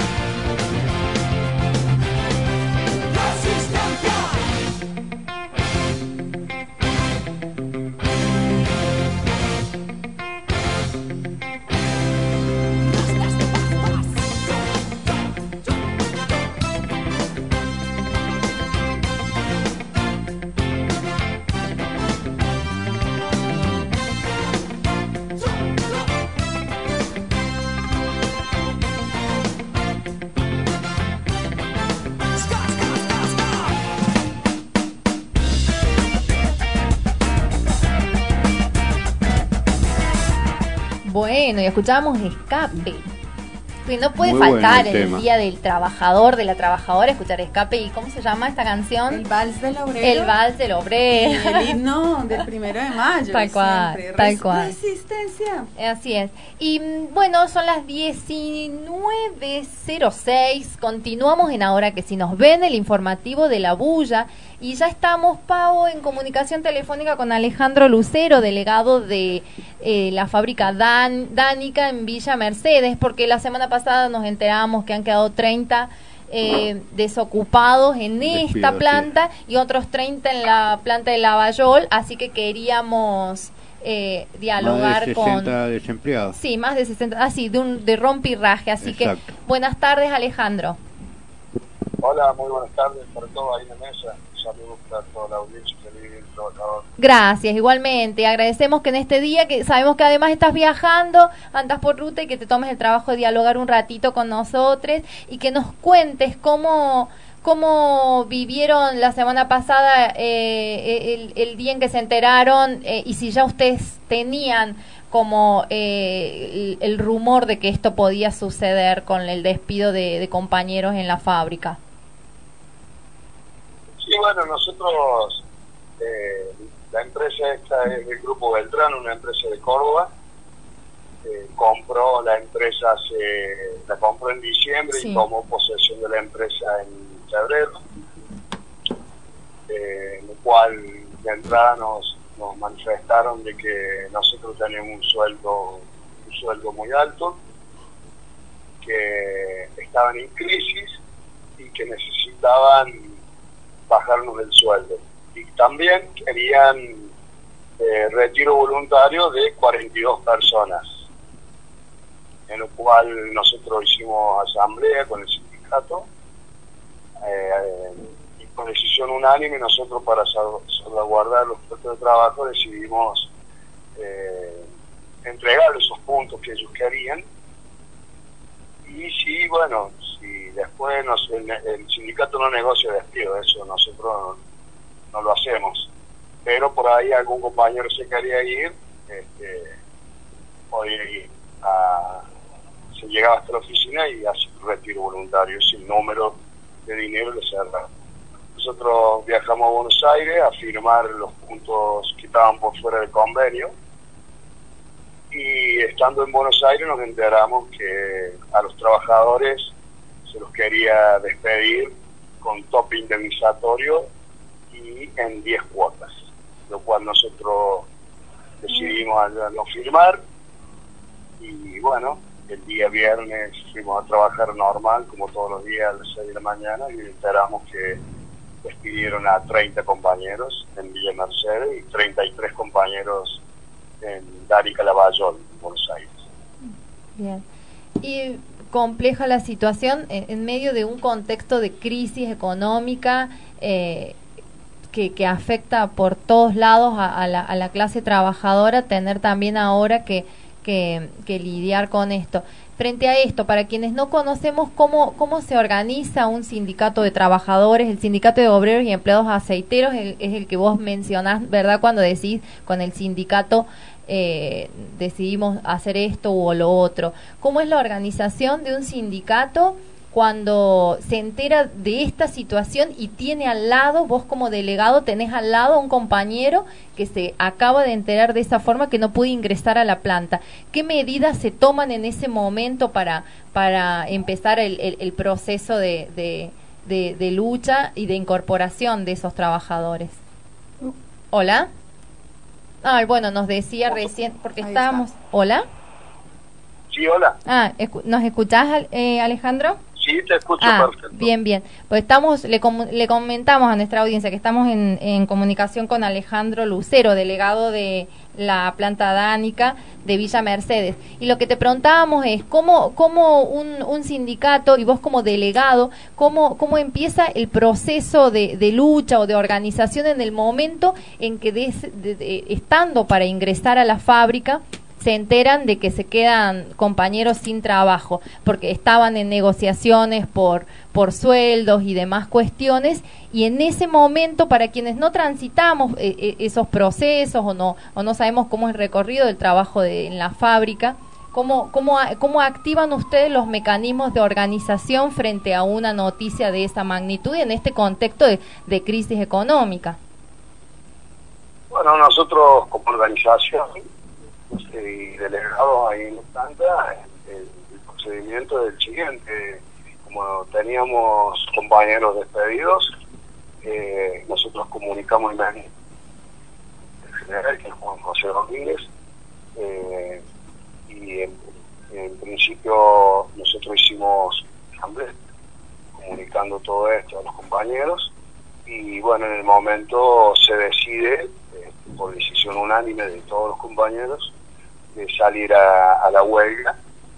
Resistencia. Bueno, y escuchábamos Escape. Que no puede Muy faltar bueno el en tema. el día del trabajador, de la trabajadora, escuchar Escape. ¿Y cómo se llama esta canción? El vals del obrero. El vals del obrero. Y el himno del primero de mayo. Tal cual, siempre. tal Res- cual. Resistencia. Así es. Y mm, bueno, son las diecinueve cero seis. Continuamos en Ahora que si nos ven, el informativo de La Bulla. Y ya estamos, Pau, en comunicación telefónica con Alejandro Lucero, delegado de eh, la fábrica Dan, Danica en Villa Mercedes, porque la semana pasada nos enteramos que han quedado treinta eh, desocupados en Despido, esta planta y otros treinta en la planta de Lavallol, así que queríamos eh, dialogar Más de sesenta con... desempleados. Sí, más de sesenta, ah, sí, de, un, de rompirraje, así Exacto. que buenas tardes, Alejandro. Hola, muy buenas tardes para todos ahí en la mesa. Saludos para toda la audiencia y el trabajador. Gracias, igualmente. Agradecemos que en este día, que sabemos que además estás viajando, andas por ruta y que te tomes el trabajo de dialogar un ratito con nosotros y que nos cuentes cómo, cómo vivieron la semana pasada eh, el, el día en que se enteraron eh, y si ya ustedes tenían como eh, el, el rumor de que esto podía suceder con el despido de, de compañeros en la fábrica. Sí, bueno, nosotros, eh, la empresa esta es del Grupo Beltrán, una empresa de Córdoba. Eh, compró la empresa, hace, la compró en diciembre Sí. y tomó posesión de la empresa en febrero. Eh, en lo cual de entrada nos, nos manifestaron de que nosotros tenemos un sueldo, un sueldo muy alto, que estaban en crisis y que necesitaban bajarnos el sueldo. Y también querían eh, retiro voluntario de cuarenta y dos personas, en lo cual nosotros hicimos asamblea con el sindicato eh, y por decisión unánime nosotros, para sal- salvaguardar los puestos de trabajo, decidimos eh, entregar esos puntos que ellos querían. Y sí, bueno, si después nos, el, el sindicato no negocia despido, eso nosotros no, no lo hacemos. Pero por ahí algún compañero se quería ir, este, podía ir a, se llegaba hasta la oficina y hace un retiro voluntario, sin número de dinero le cerra. Nosotros viajamos a Buenos Aires a firmar los puntos que estaban por fuera del convenio. Y estando en Buenos Aires nos enteramos que a los trabajadores se los quería despedir con tope indemnizatorio y en diez cuotas, lo cual nosotros decidimos no firmar. Y bueno, el día viernes fuimos a trabajar normal, como todos los días a las seis de la mañana, y enteramos que despidieron a treinta compañeros en Villa Mercedes y treinta y tres compañeros en Danica Lavallol, en Buenos Aires. Bien. Y compleja la situación en, en medio de un contexto de crisis económica eh, que, que afecta por todos lados a, a, la, a la clase trabajadora, tener también ahora que, que, que lidiar con esto. Frente a esto, para quienes no conocemos cómo, cómo se organiza un sindicato de trabajadores, el sindicato de obreros y empleados aceiteros es el, es el que vos mencionás, ¿verdad? Cuando decís con el sindicato eh, decidimos hacer esto o lo otro. ¿Cómo es la organización de un sindicato cuando se entera de esta situación y tiene al lado, vos como delegado tenés al lado a un compañero que se acaba de enterar de esa forma que no puede ingresar a la planta? ¿Qué medidas se toman en ese momento para, para empezar el, el, el proceso de, de, de, de lucha y de incorporación de esos trabajadores? ¿Hola? Ah, bueno, nos decía recién, porque Ahí estábamos... está. ¿Hola? Sí, hola. Ah, ¿nos escuchás, eh, Alejandro? Sí, te escucho Ah, perfecto. bien, bien. Pues estamos, le, com le comentamos a nuestra audiencia que estamos en, en comunicación con Alejandro Lucero, delegado de la planta dánica de Villa Mercedes. Y lo que te preguntábamos es cómo, cómo un, un sindicato y vos como delegado, cómo, cómo empieza el proceso de, de lucha o de organización en el momento en que des, de, de, estando para ingresar a la fábrica se enteran de que se quedan compañeros sin trabajo, porque estaban en negociaciones por, por sueldos y demás cuestiones, y en ese momento, para quienes no transitamos eh, eh, esos procesos o no, o no sabemos cómo es el recorrido del trabajo de, en la fábrica, ¿cómo, cómo, ¿cómo activan ustedes los mecanismos de organización frente a una noticia de esa magnitud y en este contexto de, de crisis económica? Bueno, nosotros como organización y delegados ahí en la planta, el, el procedimiento es el siguiente. Como teníamos compañeros despedidos, eh, nosotros comunicamos en el general, que es Juan José Domínguez, eh, y en, en principio nosotros hicimos asamblea comunicando todo esto a los compañeros, y bueno, en el momento se decide, eh, por decisión unánime de todos los compañeros, de salir a, a la huelga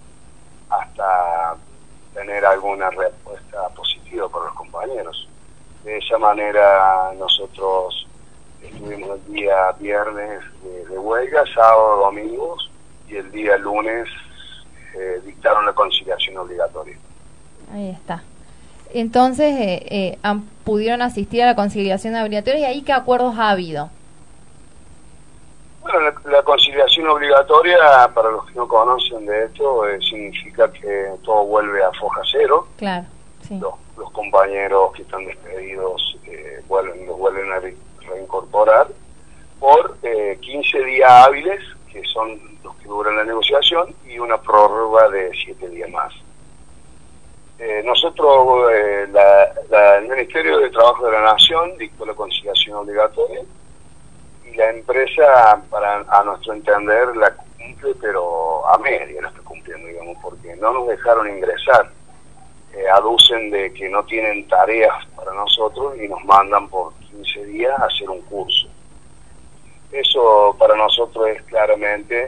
hasta tener alguna respuesta positiva para los compañeros. De esa manera nosotros estuvimos el día viernes de, de huelga, sábado, domingos, y el día lunes eh, dictaron la conciliación obligatoria. Ahí está. Entonces, eh, eh, han, pudieron asistir a la conciliación obligatoria, ¿y ahí qué acuerdos ha habido? Bueno, la, la conciliación obligatoria, para los que no conocen de esto, eh, significa que todo vuelve a foja cero. Claro, sí. Los, los compañeros que están despedidos eh, vuelven, los vuelven a re, reincorporar por eh, quince días hábiles, que son los que duran la negociación, y una prórroga de siete días más. Eh, nosotros, eh, la, la, el Ministerio de Trabajo de la Nación dictó la conciliación obligatoria, y la empresa, para a nuestro entender, la cumple, pero a media la está cumpliendo, digamos, porque no nos dejaron ingresar. Eh, aducen de que no tienen tareas para nosotros y nos mandan por quince días a hacer un curso. Eso para nosotros es claramente,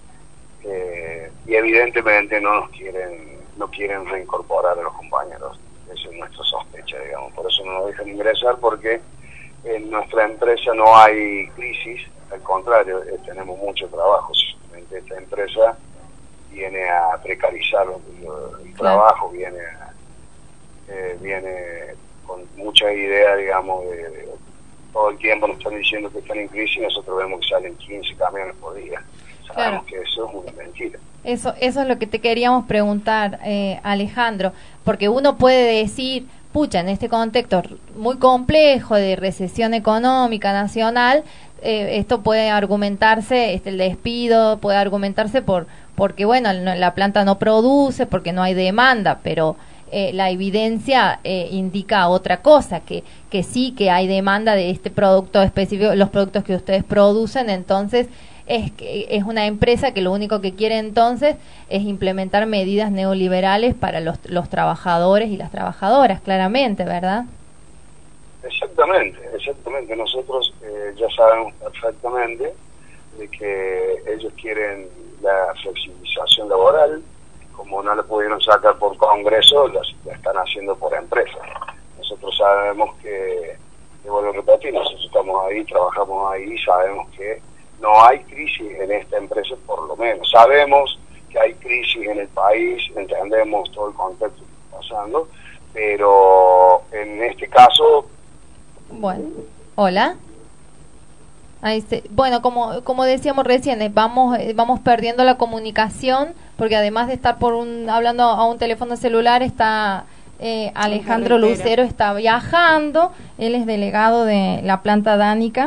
eh, y evidentemente no nos quieren, no quieren reincorporar a los compañeros. Esa es nuestra sospecha, digamos. Por eso no nos dejan ingresar, porque en nuestra empresa no hay crisis, al contrario, eh, tenemos mucho trabajo. Simplemente esta empresa viene a precarizar el, el trabajo, viene a, eh, viene con mucha idea, digamos, de, de todo el tiempo nos están diciendo que están en crisis, y nosotros vemos que salen quince camiones por día. Sabemos claro que eso es una mentira. Eso, eso es lo que te queríamos preguntar, eh, Alejandro, porque uno puede decir, pucha, en este contexto muy complejo de recesión económica nacional, eh, esto puede argumentarse, este, el despido puede argumentarse por porque, bueno, la planta no produce, porque no hay demanda, pero eh, la evidencia eh, indica otra cosa, que, que sí que hay demanda de este producto específico, los productos que ustedes producen. Entonces es que es una empresa que lo único que quiere entonces es implementar medidas neoliberales para los, los trabajadores y las trabajadoras, claramente, ¿verdad? Exactamente, exactamente. Nosotros eh, ya sabemos perfectamente de que ellos quieren la flexibilización laboral. Como no la pudieron sacar por Congreso, la, la están haciendo por empresa. Nosotros sabemos que, te vuelvo a repetir, nosotros estamos ahí, trabajamos ahí, sabemos que no hay crisis en esta empresa, por lo menos. Sabemos que hay crisis en el país, entendemos todo el contexto que está pasando, pero en este caso... Bueno, hola. Ahí se, bueno, como como decíamos recién, eh, vamos eh, vamos perdiendo la comunicación, porque además de estar por un hablando a un teléfono celular, está eh, Alejandro Lucero, está viajando. Él es delegado de la planta Danica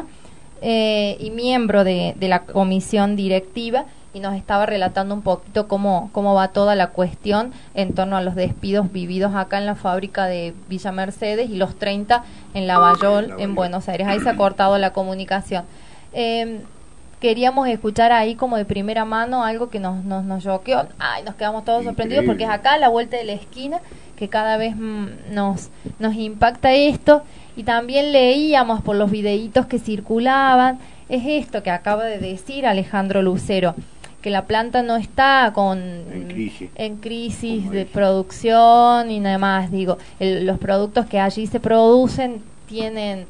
eh, y miembro de, de la comisión directiva, y nos estaba relatando un poquito cómo cómo va toda la cuestión en torno a los despidos vividos acá en la fábrica de Villa Mercedes y los treinta en Lavallol, en Buenos Aires. Ahí se ha cortado la comunicación. Eh, queríamos escuchar ahí como de primera mano algo que nos nos, nos choqueó. Ay, nos quedamos todos sorprendidos porque es acá a la vuelta de la esquina que cada vez mm, nos nos impacta esto. Y también leíamos por los videitos que circulaban, es esto que acaba de decir Alejandro Lucero, que la planta no está con en crisis, en crisis de producción y nada más. Digo, el, los productos que allí se producen tienen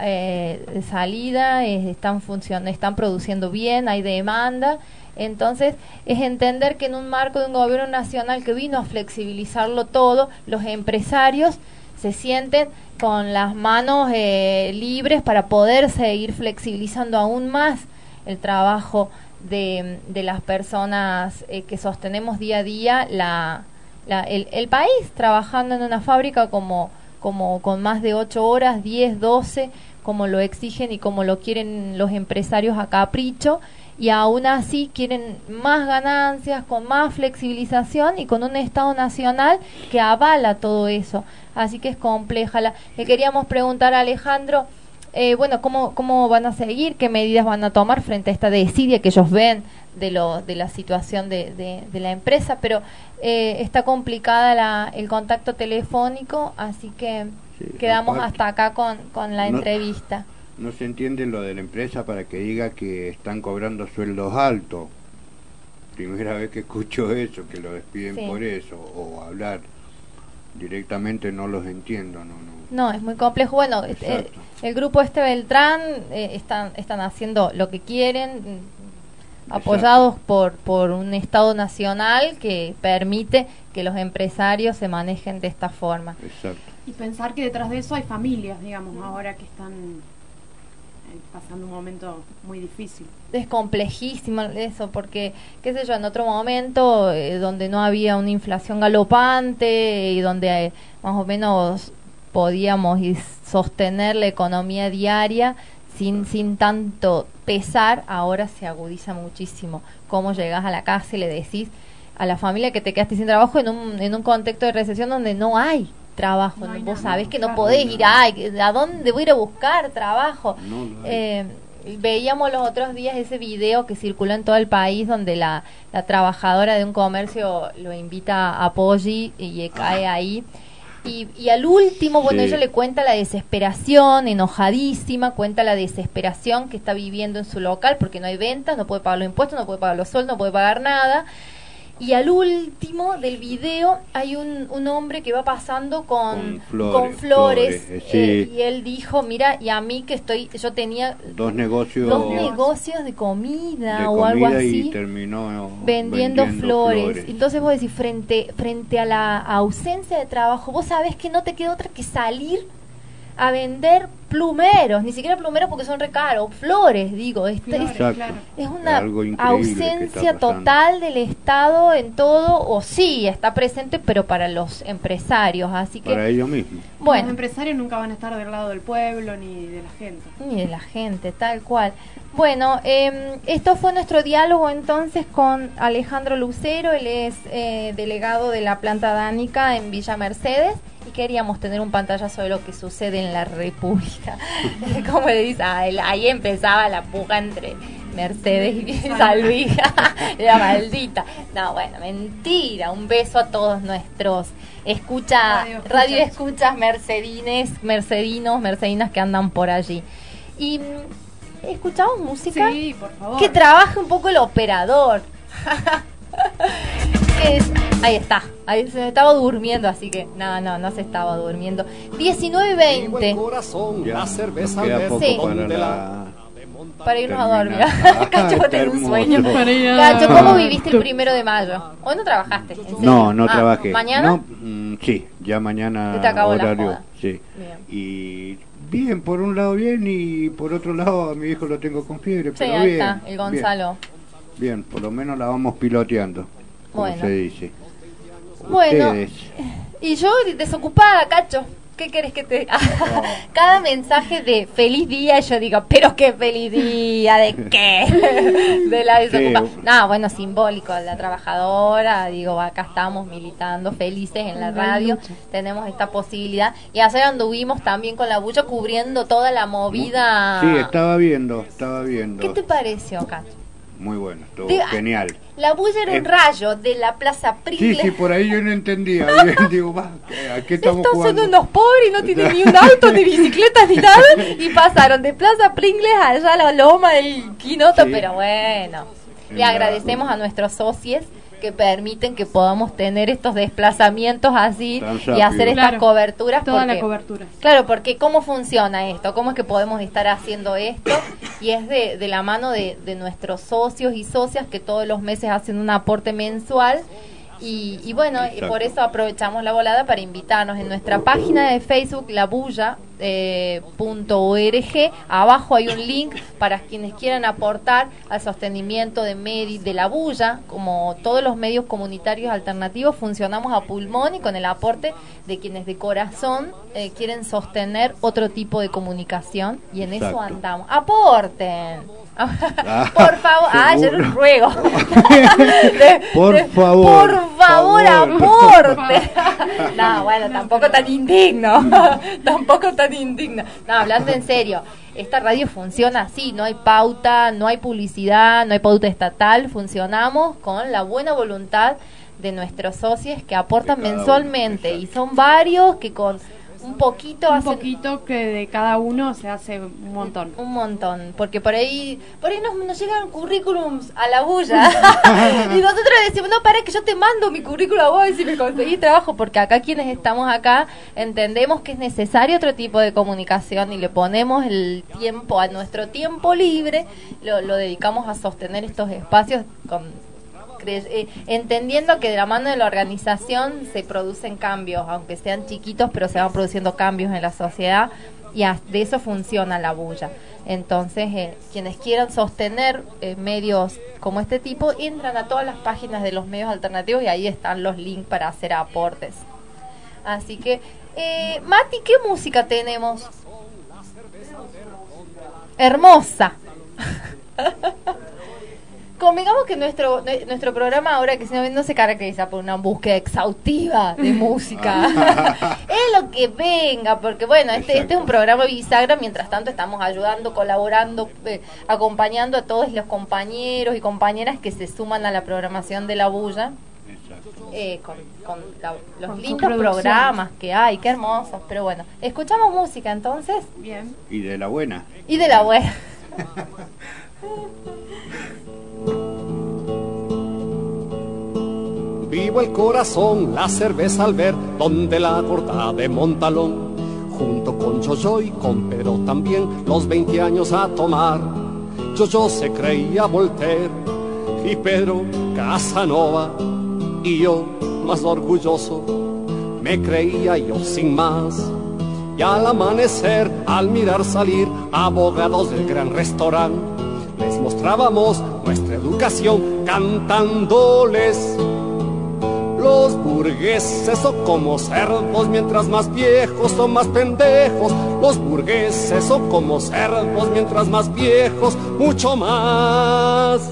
eh, salida, eh, están funcionando, están produciendo bien, hay demanda. Entonces es entender que en un marco de un gobierno nacional que vino a flexibilizarlo todo, los empresarios se sienten con las manos eh, libres para poder seguir flexibilizando aún más el trabajo de, de las personas eh, que sostenemos día a día la, la, el, el país, trabajando en una fábrica como, como con más de ocho horas, diez, doce, como lo exigen y como lo quieren los empresarios a capricho, y aún así quieren más ganancias, con más flexibilización y con un Estado nacional que avala todo eso. Así que es compleja. La, le queríamos preguntar a Alejandro, eh, bueno, ¿cómo, ¿cómo van a seguir? ¿Qué medidas van a tomar frente a esta desidia que ellos ven de, lo, de la situación de, de, de la empresa? Pero eh, está complicada la, el contacto telefónico, así que sí, quedamos aparte, hasta acá con, con la no, entrevista. No se entiende lo de la empresa para que diga que están cobrando sueldos altos. Primera vez que escucho eso, que lo despiden sí. por eso, o hablar directamente no los entiendo, no, no. No, es muy complejo. Bueno, el, el grupo este Beltrán eh, están están haciendo lo que quieren, Exacto. apoyados por por un Estado nacional que permite que los empresarios se manejen de esta forma. Exacto. Y pensar que detrás de eso hay familias, digamos, ahora que están pasando un momento muy difícil. Es complejísimo eso, porque, qué sé yo, en otro momento eh, donde no había una inflación galopante y donde eh, más o menos podíamos sostener la economía diaria sin sin tanto pesar, ahora se agudiza muchísimo. Cómo llegas a la casa y le decís a la familia que te quedaste sin trabajo en un, en un contexto de recesión donde no hay trabajo, no hay vos nada, sabés que no claro, podés no. ir a, ¿a dónde voy a ir a buscar trabajo? No, no eh, veíamos los otros días ese video que circuló en todo el país donde la, la trabajadora de un comercio lo invita a Poggi y cae ahí y, y al último, bueno, sí. ella le cuenta la desesperación, enojadísima, cuenta la desesperación que está viviendo en su local porque no hay ventas, no puede pagar los impuestos, no puede pagar los sueldos, no puede pagar nada. Y al último del video hay un, un hombre que va pasando con, con flores, con flores, flores sí. eh, y él dijo, mira, y a mí que estoy, yo tenía dos negocios dos negocios de comida de o comida algo así, y terminó vendiendo, vendiendo flores. flores. Entonces vos decís, frente, frente a la ausencia de trabajo, vos sabés que no te queda otra que salir a vender plumeros, ni siquiera plumeros porque son re caros, flores, digo, este es, es una ausencia total del Estado en todo, o sí, está presente, pero para los empresarios, así que... Para ellos mismos. Bueno, los empresarios nunca van a estar del lado del pueblo, ni de la gente. Ni de la gente, tal cual. Bueno, eh, esto fue nuestro diálogo entonces con Alejandro Lucero, él es eh, delegado de la planta Danica en Villa Mercedes, y queríamos tener un pantallazo de lo que sucede en la República. Como le dice, ah, ahí empezaba la puja entre Mercedes y Salvija, la maldita. No, bueno, mentira. Un beso a todos nuestros escucha, radio, escuchas. radio escuchas mercedines, mercedinos, mercedinas que andan por allí. Y ¿escuchamos música? Sí, por favor. Que trabaje un poco el operador. Es, ahí está, ahí se estaba durmiendo, así que no, no, no se estaba durmiendo. diecinueve veinte. La cerveza queda poco sí. para la Para irnos a dormir. Termina. Cacho, Está tenés un hermoso. sueño. Para ir a- Cacho, ¿cómo viviste el primero de mayo? Hoy no trabajaste, ¿en serio? No, no Ah, trabajé. ¿Mañana? No, mm, sí, ya mañana Se te acabó la horario. joda. Sí. Bien. Y bien, por un lado bien y por otro lado a mi hijo lo tengo con fiebre, Sí, pero ahí bien. está, el Gonzalo. Bien, bien, por lo menos la vamos piloteando, como Bueno. se dice. Bueno, Ustedes. y yo desocupada, Cacho. ¿Qué querés que te...? Cada mensaje de feliz día, yo digo, pero qué feliz día, ¿de qué? De la desocupada. Sí. No, bueno, simbólico, la trabajadora, digo, acá estamos militando felices en la radio, tenemos esta posibilidad. Y ayer anduvimos también con la bulla cubriendo toda la movida. Sí, estaba viendo, estaba viendo. ¿Qué te pareció, Cacho? Muy bueno, estuvo De- genial. La bulla era un Eh, rayo de la Plaza Sí, Pringles. sí, por ahí yo no entendía. Bien, digo, va, ¿a qué estamos Estos son jugando? unos pobres y no tienen ni un auto, ni bicicletas, ni nada. Y pasaron de Plaza Pringles allá a la loma del Quinoto. Sí. Pero bueno, En le la- agradecemos a nuestros socios que permiten que podamos tener estos desplazamientos así Tan y rápido. hacer estas Claro, coberturas. Toda porque, la cobertura. Claro, porque ¿cómo funciona esto? ¿Cómo es que podemos estar haciendo esto? Y es de, de la mano de, de nuestros socios y socias que todos los meses hacen un aporte mensual. Y, y bueno, y Exacto. por eso aprovechamos la volada para invitarnos en nuestra página de Facebook, labulla punto org. Abajo hay un link para quienes quieran aportar al sostenimiento de Medi, de la bulla. Como todos los medios comunitarios alternativos, funcionamos a pulmón y con el aporte de quienes de corazón eh, quieren sostener otro tipo de comunicación. Y en eso Exacto. andamos. ¡Aporten! Ah, Por favor, ah, yo seguro. les ruego. De- Por de- favor, Por favor, favor. aporte. No, bueno, tampoco tan indigno. Tampoco tan indigno. No, hablando en serio, esta radio funciona así, no hay pauta, no hay publicidad, no hay pauta estatal, funcionamos con la buena voluntad de nuestros socios que aportan De cada uno, mensualmente y exacto. son varios que con un poquito Un hacen poquito que de cada uno se hace un montón. un montón, porque por ahí por ahí nos, nos llegan currículums a la bulla y nosotros decimos, no, para que yo te mando mi currículum a vos y si me conseguís trabajo, porque acá quienes estamos acá entendemos que es necesario otro tipo de comunicación y le ponemos el tiempo a nuestro tiempo libre, lo, lo dedicamos a sostener estos espacios con cre- eh, entendiendo que de la mano de la organización se producen cambios, aunque sean chiquitos, pero se van produciendo cambios en la sociedad y a- de eso funciona la bulla. Entonces, eh, quienes quieran sostener eh, medios como este tipo, entran a todas las páginas de los medios alternativos y ahí están los links para hacer aportes. Así que, eh, Mati, ¿qué música tenemos? Hermosa. Convengamos que nuestro nuestro programa ahora que se- no se caracteriza por una búsqueda exhaustiva de música. Es lo que venga, porque bueno, este, este es un programa bisagra, mientras tanto estamos ayudando, colaborando, eh, acompañando a todos los compañeros y compañeras que se suman a la programación de la bulla. Exacto. Eh, con, con la- los Con su lindos producción. programas que hay, qué hermosos, pero bueno, escuchamos música entonces Bien. Y de la buena. y de la buena. Vivo el corazón, la cerveza al ver, donde la gorda de Montalón, junto con Yoyo y con Pedro también, los veinte años a tomar. Yoyo se creía Voltaire y Pedro Casanova, y yo, más orgulloso, me creía yo sin más. Y al amanecer, al mirar salir abogados del gran restaurante, les mostrábamos nuestra educación cantándoles. Los burgueses son como cerdos, mientras más viejos son más pendejos. Los burgueses son como cerdos, mientras más viejos, mucho más.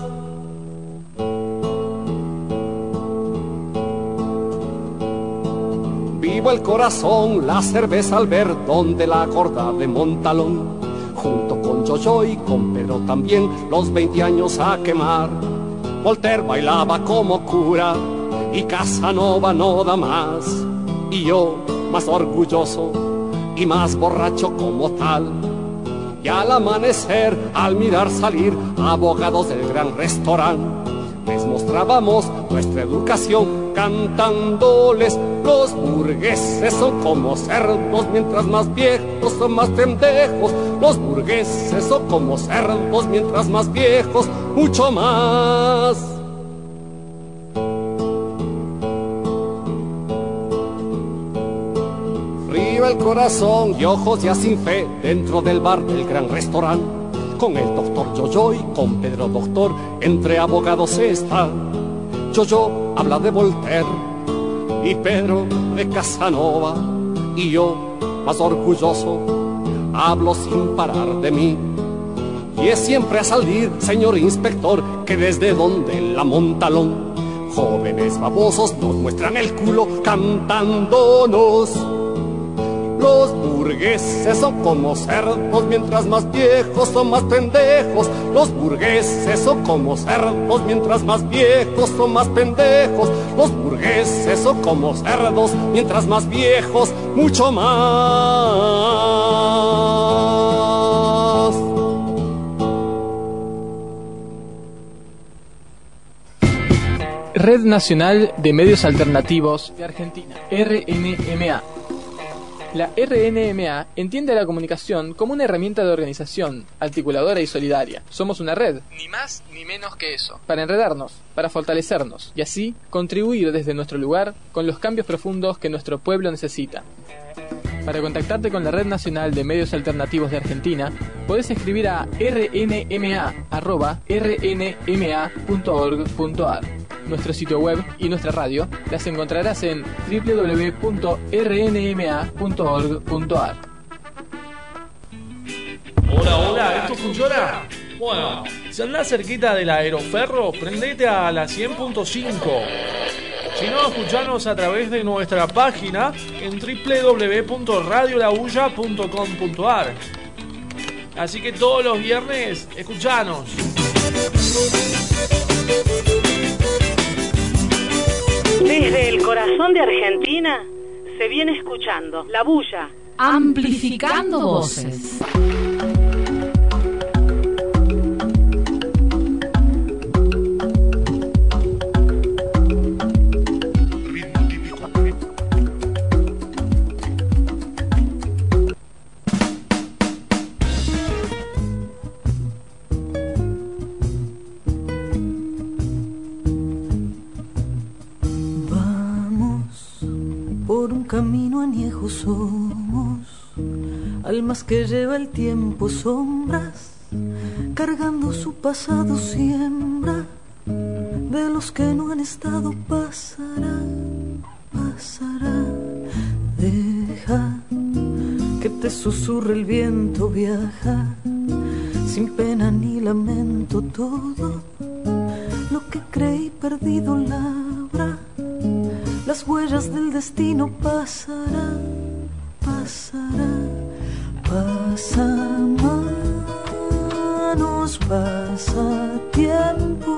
Vivo el corazón, la cerveza al ver, donde la gorda de Montalón, junto con Yoyo y con Pedro también, los veinte años a quemar. Voltaire bailaba como cura y Casanova no da más, y yo más orgulloso y más borracho como tal. Y al amanecer, al mirar salir abogados del gran restaurante, les mostrábamos nuestra educación cantándoles. Los burgueses son como cerdos, mientras más viejos son más pendejos. Los burgueses son como cerdos, mientras más viejos, mucho más. Frío el corazón y ojos ya sin fe dentro del bar del gran restaurante. Con el doctor Yoyo y con Pedro Doctor entre abogados está. Yoyo habla de Voltaire y Pedro de Casanova, y yo, más orgulloso, hablo sin parar de mí. Y es siempre a salir, señor inspector, que desde donde la Montalón jóvenes babosos nos muestran el culo cantándonos. Los burgueses son como cerdos, mientras más viejos son más pendejos. Los burgueses son como cerdos, mientras más viejos son más pendejos. Los burgueses son como cerdos, mientras más viejos, mucho más. Red Nacional de Medios Alternativos de Argentina, R N M A. La R N M A entiende la comunicación como una herramienta de organización, articuladora y solidaria. Somos una red, ni más ni menos que eso, para enredarnos, para fortalecernos y así contribuir desde nuestro lugar con los cambios profundos que nuestro pueblo necesita. Para contactarte con la Red Nacional de Medios Alternativos de Argentina, podés escribir a r n m a arroba r n m a punto org punto a r. Nuestro sitio web y nuestra radio las encontrarás en w w w punto r n m a punto org punto a r. Hola, hola, ¿esto funciona? Bueno, si andás cerquita del aeroferro, prendete a la cien punto cinco. Si no, escuchanos a través de nuestra página en w w w punto radio la bulla punto com punto a r. Así que todos los viernes, escuchanos. Desde el corazón de Argentina se viene escuchando La Bulla, amplificando voces. Camino añejo somos, almas que lleva el tiempo sombras, cargando su pasado siembra, de los que no han estado pasará, pasará. Deja que te susurre el viento, viaja, sin pena ni lamento, todo lo que creí perdido labra. Las huellas del destino pasará, pasará, pasa manos, pasa tiempo,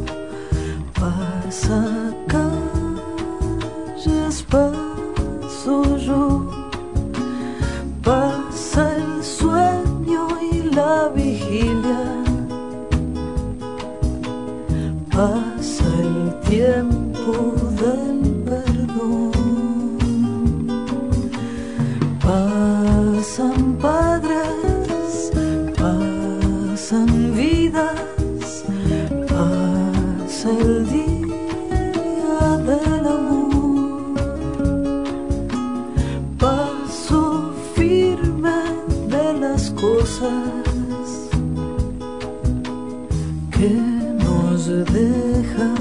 pasa calles, paso yo, pasa el sueño y la vigilia, pasa el tiempo del pasan padres, pasan vidas, pasa el día del amor, paso firme de las cosas que nos dejan.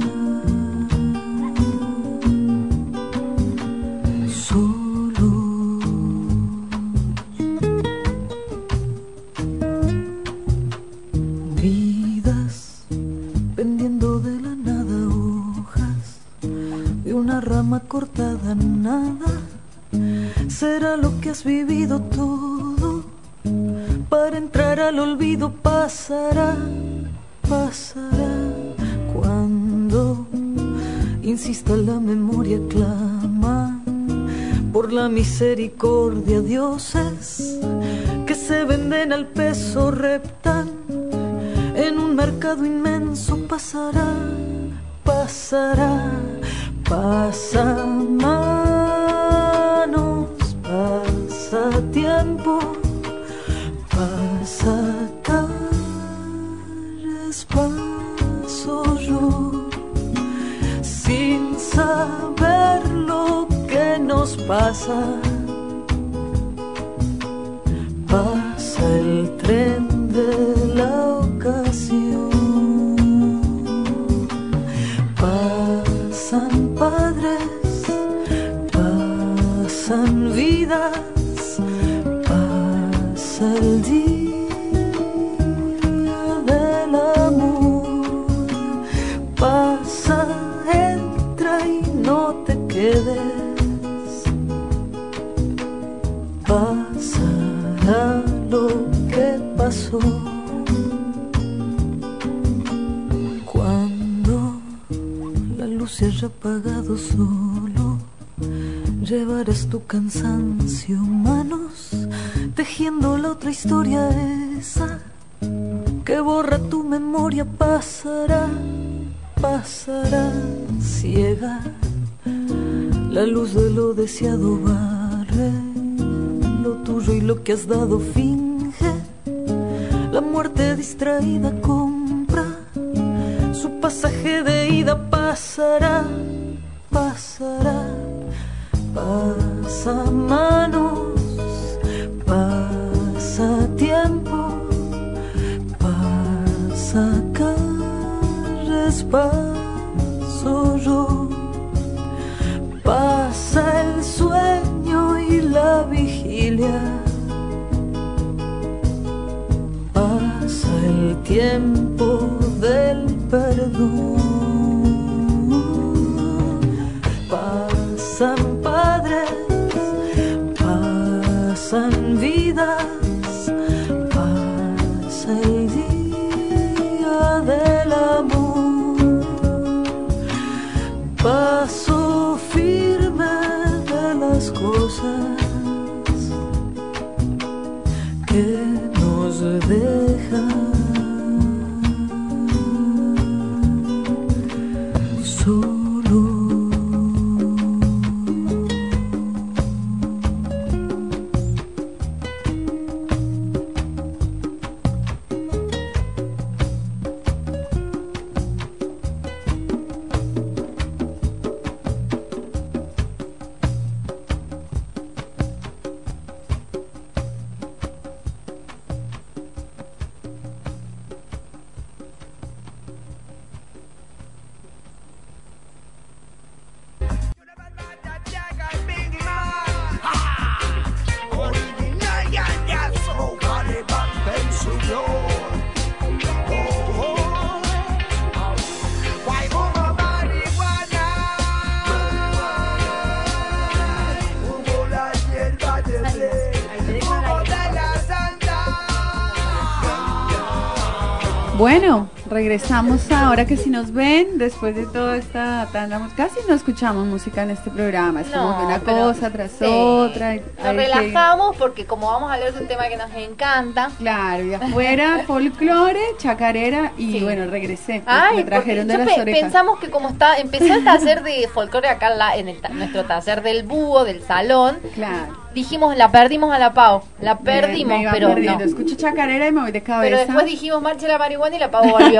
Cortada nada será lo que has vivido todo, para entrar al olvido pasará, pasará. Cuando insista la memoria clama por la misericordia, dioses que se venden al peso reptan en un mercado inmenso, pasará, pasará. Pasa manos, pasa tiempo, pasa calles, paso yo, sin saber lo que nos pasa. Pasa el tren de la ocasión. Pasan padres, pasan vidas, pasa el día del amor. Pasa, entra y no te quedes. Pasará lo que pasó. Cuando la luz se haya apagado solo, llevarás tu cansancio, manos, tejiendo la otra historia esa que borra tu memoria. Pasará, pasará ciega, la luz de lo deseado barre lo tuyo y lo que has dado finge. La muerte distraída compra su pasaje de ida. Pasará, pasará, pasa manos, pasa tiempo, pasa calles, paso yo. Pasa el sueño y la vigilia. Pasa el tiempo del perdón. Pasan padres, pasan vidas, pasa el día del amor. Paso firme de las cosas que nos dejan solos. Bueno, regresamos ahora que si nos ven, después de toda esta tanda, casi no escuchamos música en este programa, estamos No, de una pero cosa tras sí, otra. y Nos hay que- relajamos porque como vamos a hablar de un tema que nos encanta. Claro, y afuera folclore, chacarera y Sí. bueno, regresé. Ay, me trajeron de porque las yo pe- orejas. pensamos que como está empezó el taller de folclore acá en, la- en el ta- nuestro taller del búho, del salón, Claro. dijimos la perdimos a la Pau, la perdimos, Me- me iba pero perdiendo. no. Escucho chacarera y me voy de cabeza. Pero después dijimos marcha la marihuana y la Pau volvió.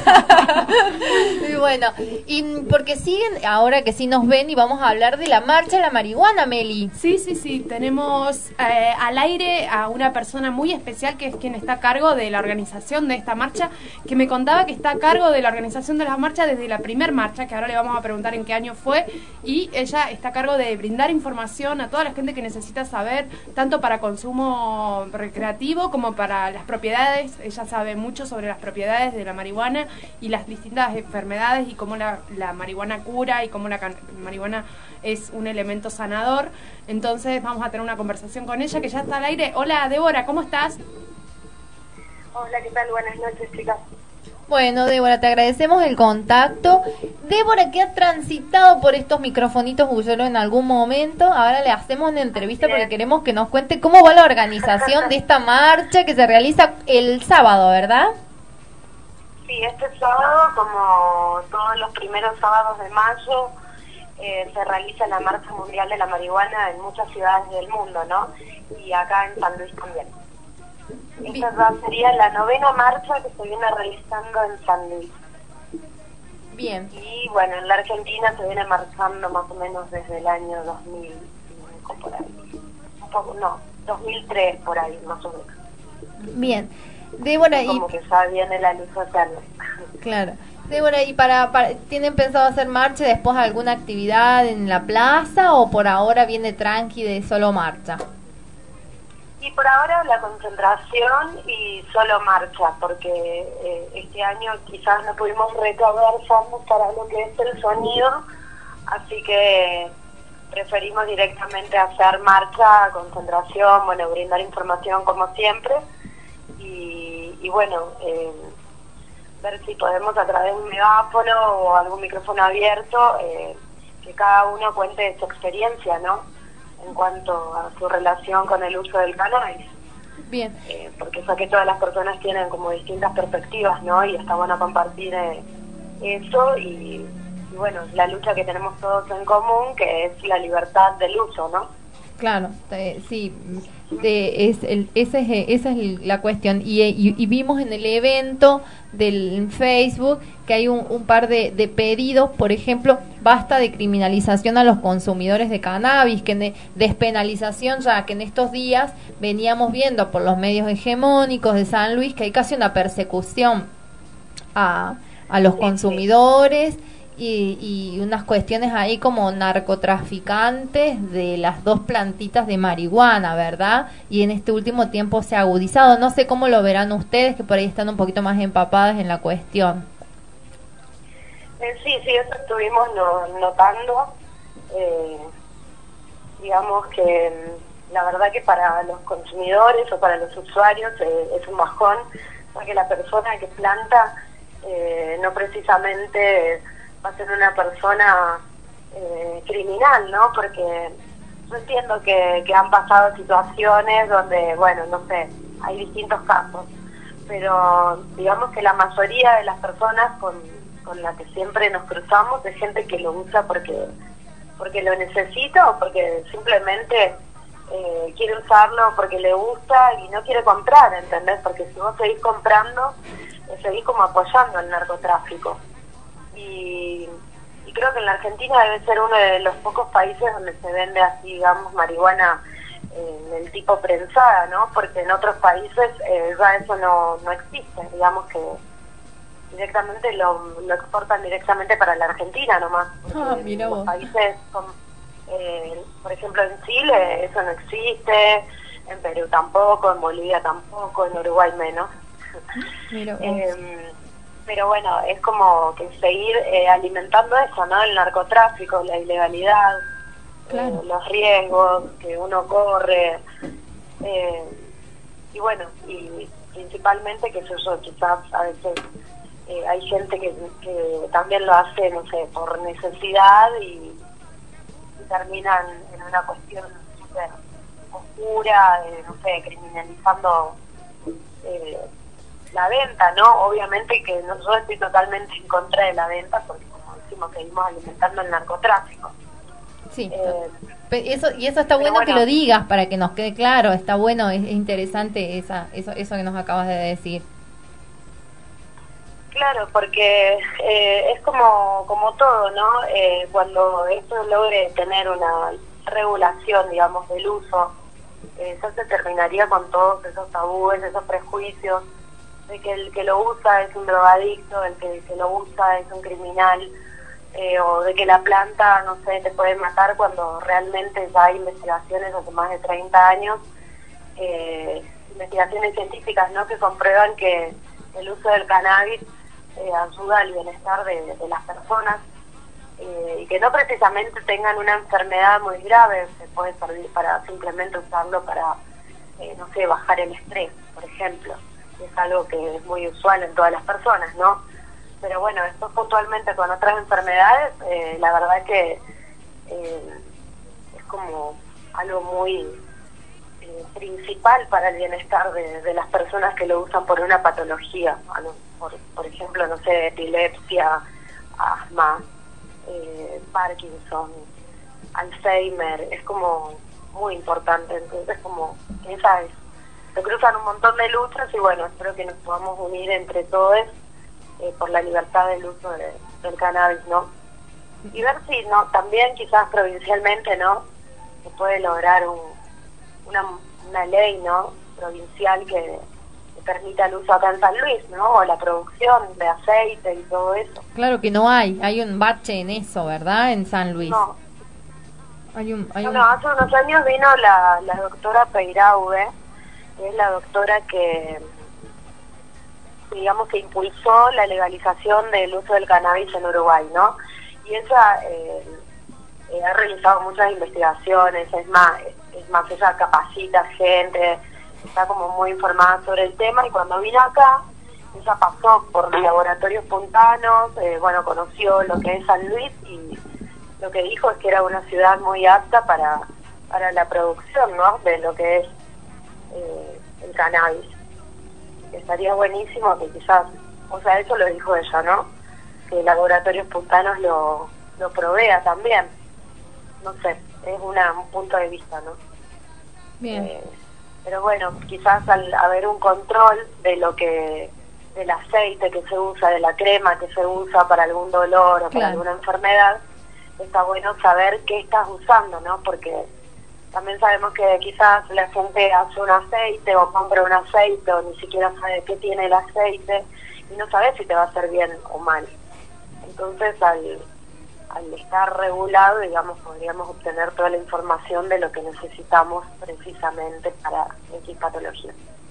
Y bueno, y porque siguen ahora que sí nos ven y vamos a hablar de la marcha de la marihuana, Meli. Sí, sí, sí, tenemos eh, al aire a una persona muy especial que es quien está a cargo de la organización de esta marcha, que me contaba que está a cargo de la organización de la marcha desde la primer marcha, que ahora le vamos a preguntar en qué año fue, y ella está a cargo de brindar información a toda la gente que necesita saber, tanto para consumo recreativo como para las propiedades. Ella sabe mucho sobre las propiedades de la marihuana y las distintas enfermedades y cómo la, la marihuana cura y cómo la can- marihuana es un elemento sanador. Entonces vamos a tener una conversación con ella que ya está al aire. Hola Débora, ¿cómo estás? Hola, ¿qué tal? Buenas noches, chicas. Bueno, Débora, te agradecemos el contacto. Débora, que ha transitado por estos microfonitos Bullero en algún momento, ahora le hacemos una entrevista porque queremos que nos cuente cómo va la organización de esta marcha que se realiza el sábado, ¿verdad? Sí, este sábado, como todos los primeros sábados de mayo, eh, se realiza la Marcha Mundial de la Marihuana en muchas ciudades del mundo, ¿no? Y acá en San Luis también. Esta ya sería la novena marcha que se viene realizando en San Luis. Bien. Y bueno, en la Argentina se viene marchando más o menos desde el año dos mil cinco, por ahí. Un poco, no, dos mil tres por ahí, más o menos. Bien. Débora, y... Como que ya viene la luz hacerlo. Claro. Débora, ¿y para, para tienen pensado hacer marcha y después alguna actividad en la plaza o por ahora viene tranqui de solo marcha? Y por ahora la concentración y solo marcha, porque eh, este año quizás no pudimos recaudar fondos para lo que es el sonido, así que preferimos directamente hacer marcha, concentración, bueno, brindar información como siempre, y, y bueno, eh, ver si podemos a través de un megáfono o algún micrófono abierto, eh, que cada uno cuente su experiencia, ¿no?, en cuanto a su relación con el uso del cannabis. Bien. Eh, porque sé que todas las personas tienen como distintas perspectivas, ¿no? Y está bueno compartir eh, eso y, y bueno, la lucha que tenemos todos en común, que es la libertad del uso, ¿no? Claro, eh, sí, de, es el, ese es, esa es la cuestión. Y, y, y vimos en el evento del en Facebook que hay un, un par de, de pedidos, por ejemplo, basta de criminalización a los consumidores de cannabis, que de, despenalización, ya que en estos días veníamos viendo por los medios hegemónicos de San Luis que hay casi una persecución a, a los consumidores. Y, y unas cuestiones ahí como narcotraficantes de las dos plantitas de marihuana, ¿verdad? Y en este último tiempo se ha agudizado. No sé cómo lo verán ustedes, que por ahí están un poquito más empapadas en la cuestión. Eh, sí, sí, eso estuvimos no, notando. Eh, digamos que la verdad que para los consumidores o para los usuarios eh, es un bajón, porque la persona que planta eh, no precisamente va a ser una persona eh, criminal, ¿no? Porque yo entiendo que, que han pasado situaciones donde, bueno, no sé, hay distintos casos, pero digamos que la mayoría de las personas con, con las que siempre nos cruzamos es gente que lo usa porque, porque lo necesita o porque simplemente eh, quiere usarlo porque le gusta y no quiere comprar, ¿entendés? Porque si vos seguís comprando, eh, seguís como apoyando el narcotráfico. Y, y creo que en la Argentina debe ser uno de los pocos países donde se vende así, digamos, marihuana en eh, el tipo prensada, ¿no? Porque en otros países eh, ya eso no, no existe, digamos que directamente lo, lo exportan directamente para la Argentina nomás. Ah, mira vos. En los países, con, eh, por ejemplo en Chile eso no existe, en Perú tampoco, en Bolivia tampoco, en Uruguay menos. Mira vos. eh, Pero bueno, es como que seguir eh, alimentando eso, ¿no? El narcotráfico, la ilegalidad, claro. eh, los riesgos que uno corre. Eh, y bueno, y principalmente que eso, quizás a veces eh, hay gente que, que también lo hace, no sé, por necesidad y, y terminan en una cuestión súper oscura, eh, no sé, criminalizando eh, la venta, ¿no? Obviamente que no, yo estoy totalmente en contra de la venta porque, como decimos, seguimos alimentando el narcotráfico. Sí, eh, eso, y eso está bueno, bueno que lo digas para que nos quede claro, está bueno, es, es interesante esa, eso, eso que nos acabas de decir. Claro, porque eh, es como, como todo, ¿no? Eh, cuando esto logre tener una regulación, digamos, del uso, eh, eso se terminaría con todos esos tabúes, esos prejuicios, de que el que lo usa es un drogadicto, el que, que lo usa es un criminal, eh, o de que la planta, no sé, te puede matar cuando realmente ya hay investigaciones hace más de treinta años, eh, investigaciones científicas, ¿no?, que comprueban que el uso del cannabis eh, ayuda al bienestar de, de las personas, eh, y que no precisamente tengan una enfermedad muy grave, se puede servir para simplemente usarlo para, eh, no sé, bajar el estrés, por ejemplo. Es algo que es muy usual en todas las personas, ¿no? Pero bueno, esto puntualmente con otras enfermedades, eh, la verdad que eh, es como algo muy eh, principal para el bienestar de, de las personas que lo usan por una patología, por, por ejemplo, no sé, epilepsia, asma, eh, Parkinson, Alzheimer, es como muy importante. Entonces, como esa es, se cruzan un montón de luchas y bueno, espero que nos podamos unir entre todos eh, por la libertad del uso de, del cannabis, ¿no? Y ver si no también quizás provincialmente, ¿no? Se puede lograr un, una, una ley, ¿no? Provincial que permita el uso acá en San Luis, ¿no? O la producción de aceite y todo eso. Claro que no hay, hay un bache en eso, ¿verdad? En San Luis. No. Hay un, hay no, un... no, hace unos años vino la, la doctora Peiraude, que es la doctora que, digamos, que impulsó la legalización del uso del cannabis en Uruguay, ¿no? Y ella eh, eh, ha realizado muchas investigaciones, es más, es más, ella capacita gente, está como muy informada sobre el tema, y cuando vino acá, ella pasó por los laboratorios puntanos, eh, bueno, conoció lo que es San Luis, y lo que dijo es que era una ciudad muy apta para, para la producción, ¿no?, de lo que es eh, el cannabis. Estaría buenísimo que quizás, o sea, eso lo dijo ella, ¿no?, que laboratorios puntanos lo, lo provea también. No sé, es una, un punto de vista, ¿no? Bien. Eh, pero bueno, quizás al haber un control de lo que, del aceite que se usa, de la crema que se usa para algún dolor o para Claro. alguna enfermedad, está bueno saber qué estás usando, ¿no? Porque también sabemos que quizás la gente hace un aceite o compra un aceite o ni siquiera sabe qué tiene el aceite y no sabe si te va a hacer bien o mal. Entonces, al, al estar regulado, digamos, podríamos obtener toda la información de lo que necesitamos precisamente para X patología.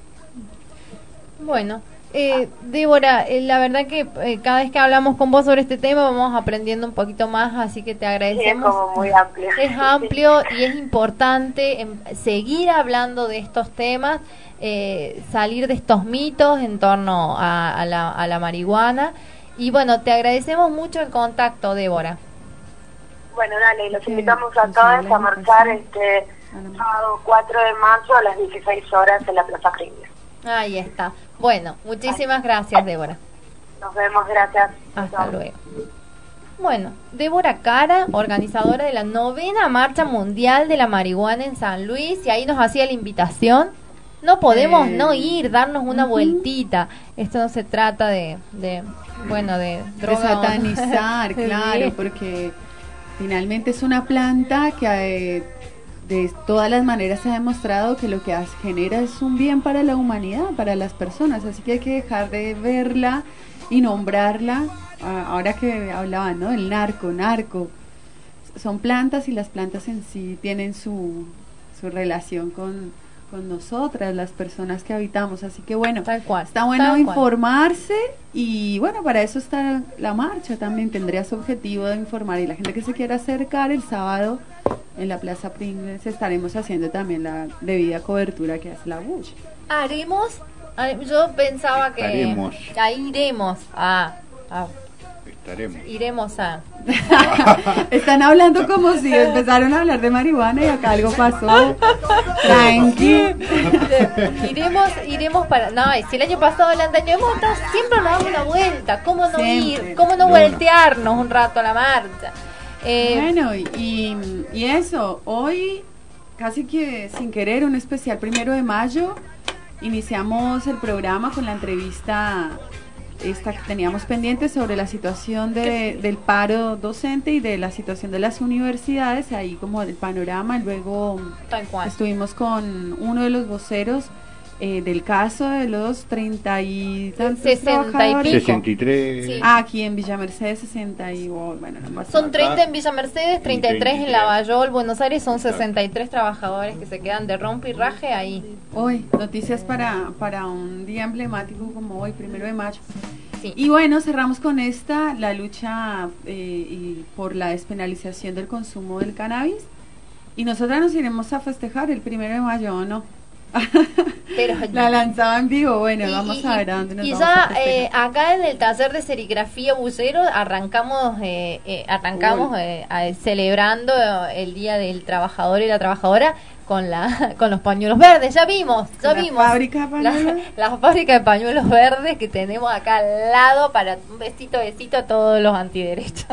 Bueno, eh, Débora, eh, la verdad que eh, cada vez que hablamos con vos sobre este tema vamos aprendiendo un poquito más, así que te agradecemos. Sí, es como muy amplio. Es amplio y es importante em, seguir hablando de estos temas, eh, salir de estos mitos en torno a, a, la, a la marihuana. Y bueno, te agradecemos mucho el contacto, Débora. Bueno, dale, los invitamos a todos a marchar este sábado cuatro de marzo a las dieciséis horas en la Plaza Pringles. Ahí está. Bueno, muchísimas gracias, Débora. Nos vemos, gracias. Hasta Chao. luego. Bueno, Débora Cara, organizadora de la novena Marcha Mundial de la Marihuana en San Luis, y ahí nos hacía la invitación. No podemos Eh, no ir, darnos una ujú. vueltita. Esto no se trata de, de bueno, de De droga. satanizar, Sí. claro, porque finalmente es una planta que eh, de todas las maneras se ha demostrado que lo que hace, genera es un bien para la humanidad, para las personas, así que hay que dejar de verla y nombrarla. Ah, ahora que hablaban, ¿no?, del narco, narco, son plantas y las plantas en sí tienen su, su relación con, con nosotras, las personas que habitamos, así que bueno, Tal cual, está bueno tal cual. informarse, y bueno, para eso está la marcha, también tendría su objetivo de informar, y la gente que se quiera acercar el sábado en la Plaza Pringles estaremos haciendo también la debida cobertura que hace la Bush. Haremos, hare- yo pensaba Estaremos. que ahí iremos a, a Estaremos. iremos a Están hablando como si empezaron a hablar de marihuana y acá algo pasó. Tranqui. iremos iremos para no, si el año pasado el antaño hemos estado, siempre nos damos una vuelta, cómo no Siempre. ir, cómo no No, voltearnos un rato a la marcha. Eh, Bueno, y, y, y eso, hoy casi que sin querer, un especial primero de mayo, iniciamos el programa con la entrevista esta que teníamos pendiente sobre la situación de, del paro docente y de la situación de las universidades, ahí como el panorama. Luego Tal cual. estuvimos con uno de los voceros eh, del caso de los treinta y tantos sesenta y trabajadores. pico. sesenta y tres. Sí. Ah, aquí en Villa Mercedes sesenta y oh, bueno, no pasa Son nada. treinta en Villa Mercedes, treinta y tres en treinta y tres. Lavallol, Buenos Aires, son sesenta y tres trabajadores que se quedan de rompe y raje ahí. Hoy, noticias para, para un día emblemático como hoy, primero de mayo. Sí. Y bueno, cerramos con esta, la lucha eh, y por la despenalización del consumo del cannabis. Y nosotras nos iremos a festejar el primero de mayo, ¿o no? Pero La lanzaba en vivo, bueno, Y- vamos y- a ver a dónde nos y vamos a ya festejar. eh, acá en el taller de serigrafía Bucero arrancamos eh, eh, arrancamos Uy. eh, a- celebrando el Día del Trabajador y la Trabajadora. con la con los pañuelos verdes, ya vimos, ya la vimos fábrica de pañuelos. La, la fábrica de pañuelos verdes que tenemos acá al lado para un besito, besito a todos los antiderechos.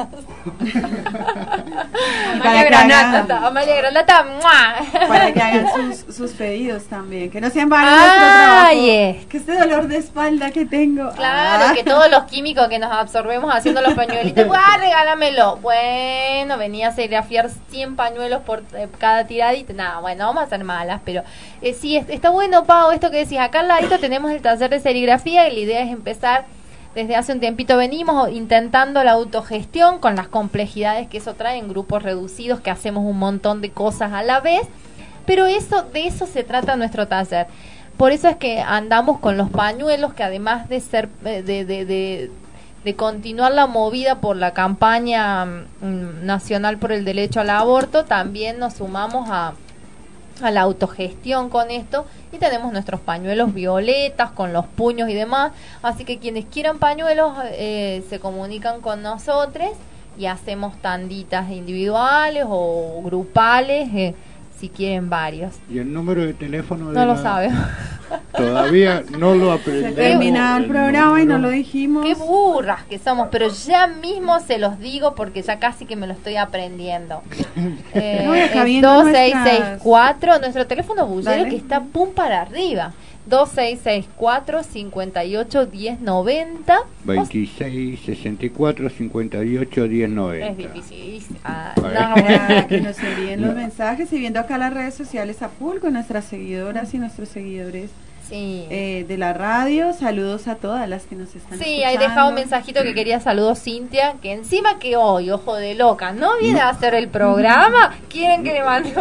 Amalia Granata. Amalia Granata, ¡mua! Para que hagan sus, sus pedidos también, que no sean varios nuestro trabajo. Ay, que este dolor de espalda que tengo. Claro, ah. que todos los químicos que nos absorbemos haciendo los pañuelitos, ¡guau, regálamelo! Bueno, venía a serigrafiar cien pañuelos por eh, cada tiradita. Nada, bueno, vamos a ser malas, pero eh, sí, es, está bueno, Pau, esto que decís. Acá al ladito tenemos el taller de serigrafía y la idea es empezar. Desde hace un tiempito venimos intentando la autogestión con las complejidades que eso trae en grupos reducidos, que hacemos un montón de cosas a la vez, pero eso de eso se trata nuestro taller. Por eso es que andamos con los pañuelos, que además de ser de, de, de, de continuar la movida por la campaña mm, nacional por el derecho al aborto, también nos sumamos a a la autogestión con esto y tenemos nuestros pañuelos violetas con los puños y demás, así que quienes quieran pañuelos eh, se comunican con nosotros y hacemos tanditas individuales o grupales eh, si quieren varios. ¿Y el número de teléfono? De no lo la... sabemos. Todavía no lo aprendemos. Se terminaba el, el programa número. Y no lo dijimos. Qué burras que somos, pero ya mismo se los digo porque ya casi que me lo estoy aprendiendo. eh, no, es dos seis seis cuatro, nuestro teléfono bullero que está pum para arriba. dos seis seis cuatro, cinco ocho, diez noventa. veintiséis, sesenta y cuatro, cincuenta y ocho, diez noventa. Es difícil. Ah, no, para que nos envíen los mensajes y viendo acá las redes sociales a full con nuestras seguidoras y nuestros seguidores. Sí. Eh, de la radio, saludos a todas las que nos están sí, escuchando. ahí dejaba un mensajito que quería saludos Cintia, que encima que hoy, ojo de loca, no viene a hacer el programa, quieren que le mande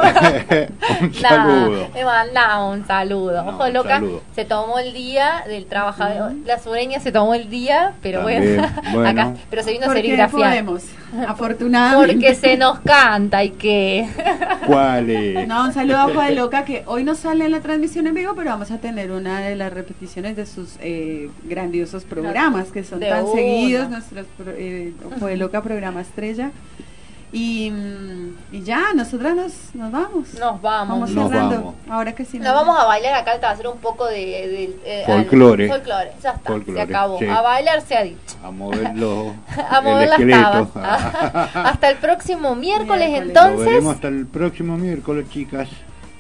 un saludo. Le mandamos un saludo. No, Ojo de loca, saludo. Se tomó el día del trabajador, la sureña se tomó el día, pero También, bueno, bueno. acá, pero se vino a ¿Por qué serigrafiar. podemos? Afortunadamente. Porque se nos canta y que... ¿Cuál es? No, un saludo a Ojo de Loca, que hoy no sale en la transmisión en vivo, pero vamos a tener una de las repeticiones de sus eh, grandiosos programas, que son de tan una. seguidos, nuestros eh, Ojo de Loca programa estrella. Y, y ya, nosotras nos, nos vamos. Nos vamos. Vamos Nos cerrando. vamos. Ahora que sí. Nos vamos a bailar acá al taller un poco de... de eh, folclore. al- folclore, ya está, Folclore, se acabó. sí. A bailar se ha dicho. A moverlo. A mover el las esqueleto. tabas. Hasta el próximo miércoles, Miércoles. Nos entonces. veremos hasta el próximo miércoles, chicas.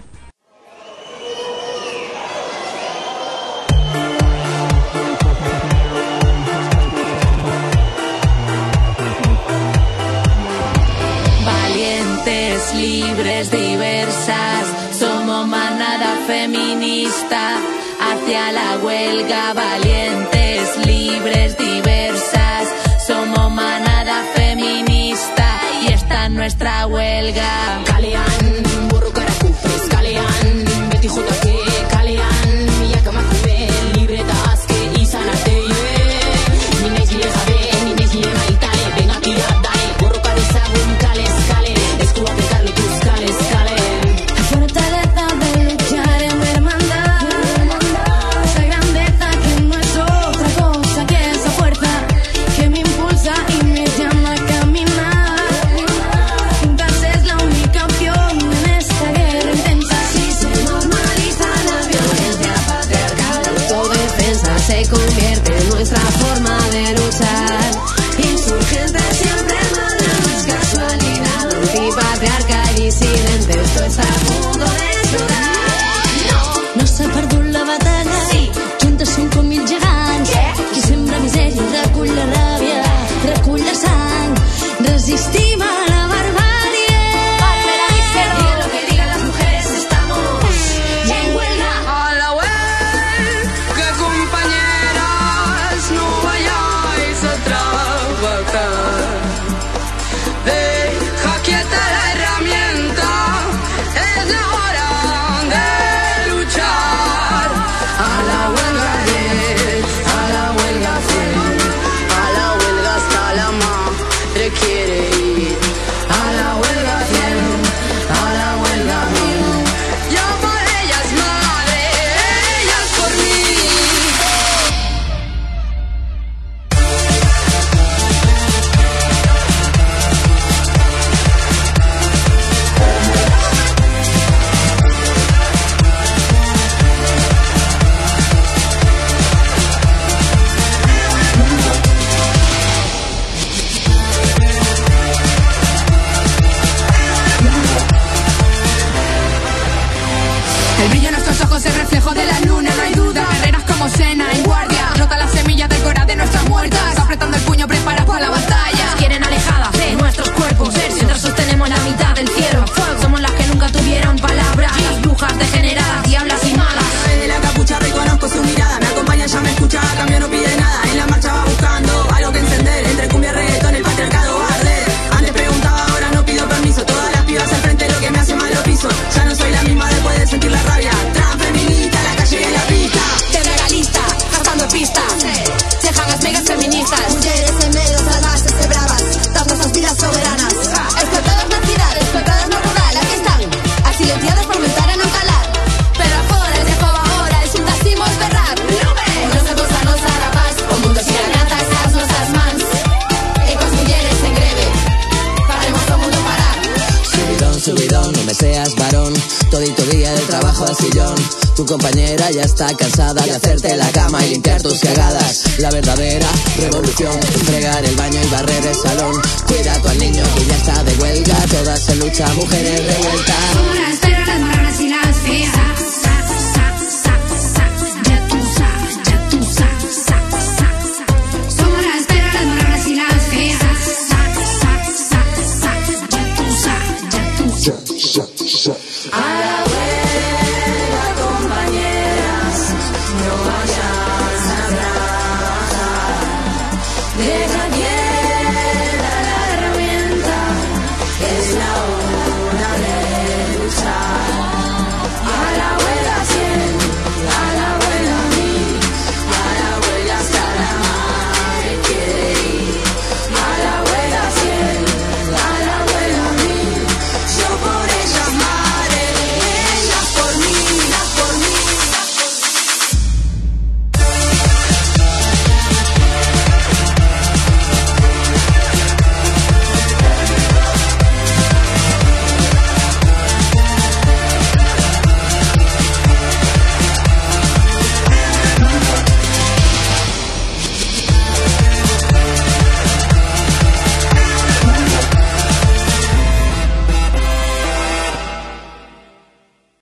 Valientes, libres, diversas, somos manada feminista, hacia la huelga. Valientes, libres, diversas, somos manada feminista y esta es nuestra huelga. Kalian, burro caracupes, Kalian, beti jotake, Kalian, yakamakume, libretas que izanate, ninez gile jabe, ninez gile maitale, ven aquí a dale, borroka dezagun kale eskale, esku apretarle tus kale eskale. Fortaleza de luchar en hermandad, esa grandeza que no es otra cosa que esa fuerza que me impulsa y me llama a caminar. Juntas es la única opción en esta guerra intensa. Si se normaliza la violencia patriarcal, la autodefensa se convierte en nuestra forma de luchar. Insurgente siempre manda, no es casualidad. Antipatriarca y disidente, esto está a punto de explotar. No se perdó la batalla, sí. trenta-cinco mil gegants, qui sembra misèria, recull la ràbia, recull la sang, resistim a la barbàrie. Digan lo que digan las mujeres, estamos ya en huelga. A la huelga, compañera. El brillo en nuestros ojos es reflejo de la luna, no hay duda. Guerreras como Senna en guardia, rota la semilla del corazón de nuestras muertas, apretando el puño preparadas para la batalla. Nos quieren alejadas de nuestros cuerpos, mientras sostenemos la mitad del cielo. Somos las que nunca tuvieron palabras, las brujas degeneradas, diablas y malas. Desde la capucha reconozco su mirada, me acompaña, ya me escucha, a cambio no pide nada. En la marcha va buscando algo que encender, entre cumbia y reggaetón el patriarcado va a arder. Antes preguntaba, ahora no pido permiso, todas las pibas al frente lo que me hace mal lo piso. Ya no soy la misma después de sentir la rabia, transfeminista, la calle y la pista. Te legalista, gastando pista, cejan las megas feministas. Mujeres en medio salvajes, de bravas, dando esas vidas soberanas. Explotadas na cidade, explotadas no rural, aquí están, as silenciadas por mentar a non calar. Pero afora, de cova ahora, es un dacimos berrar. O nosa cosa, nosa da paz, o mundo se alcanza estas nosas mans. E coas mulleres en greve, faremos o mundo parar. Subidón, subidón, no me seas varón, todito día de trabajo al sillón. Tu compañera ya está cansada de hacerte la cama y limpiar tus cagadas. La verdadera revolución, fregar el baño y barrer el salón. Cuida a tu al niño que ya está de huelga, todas en lucha, mujeres revueltas.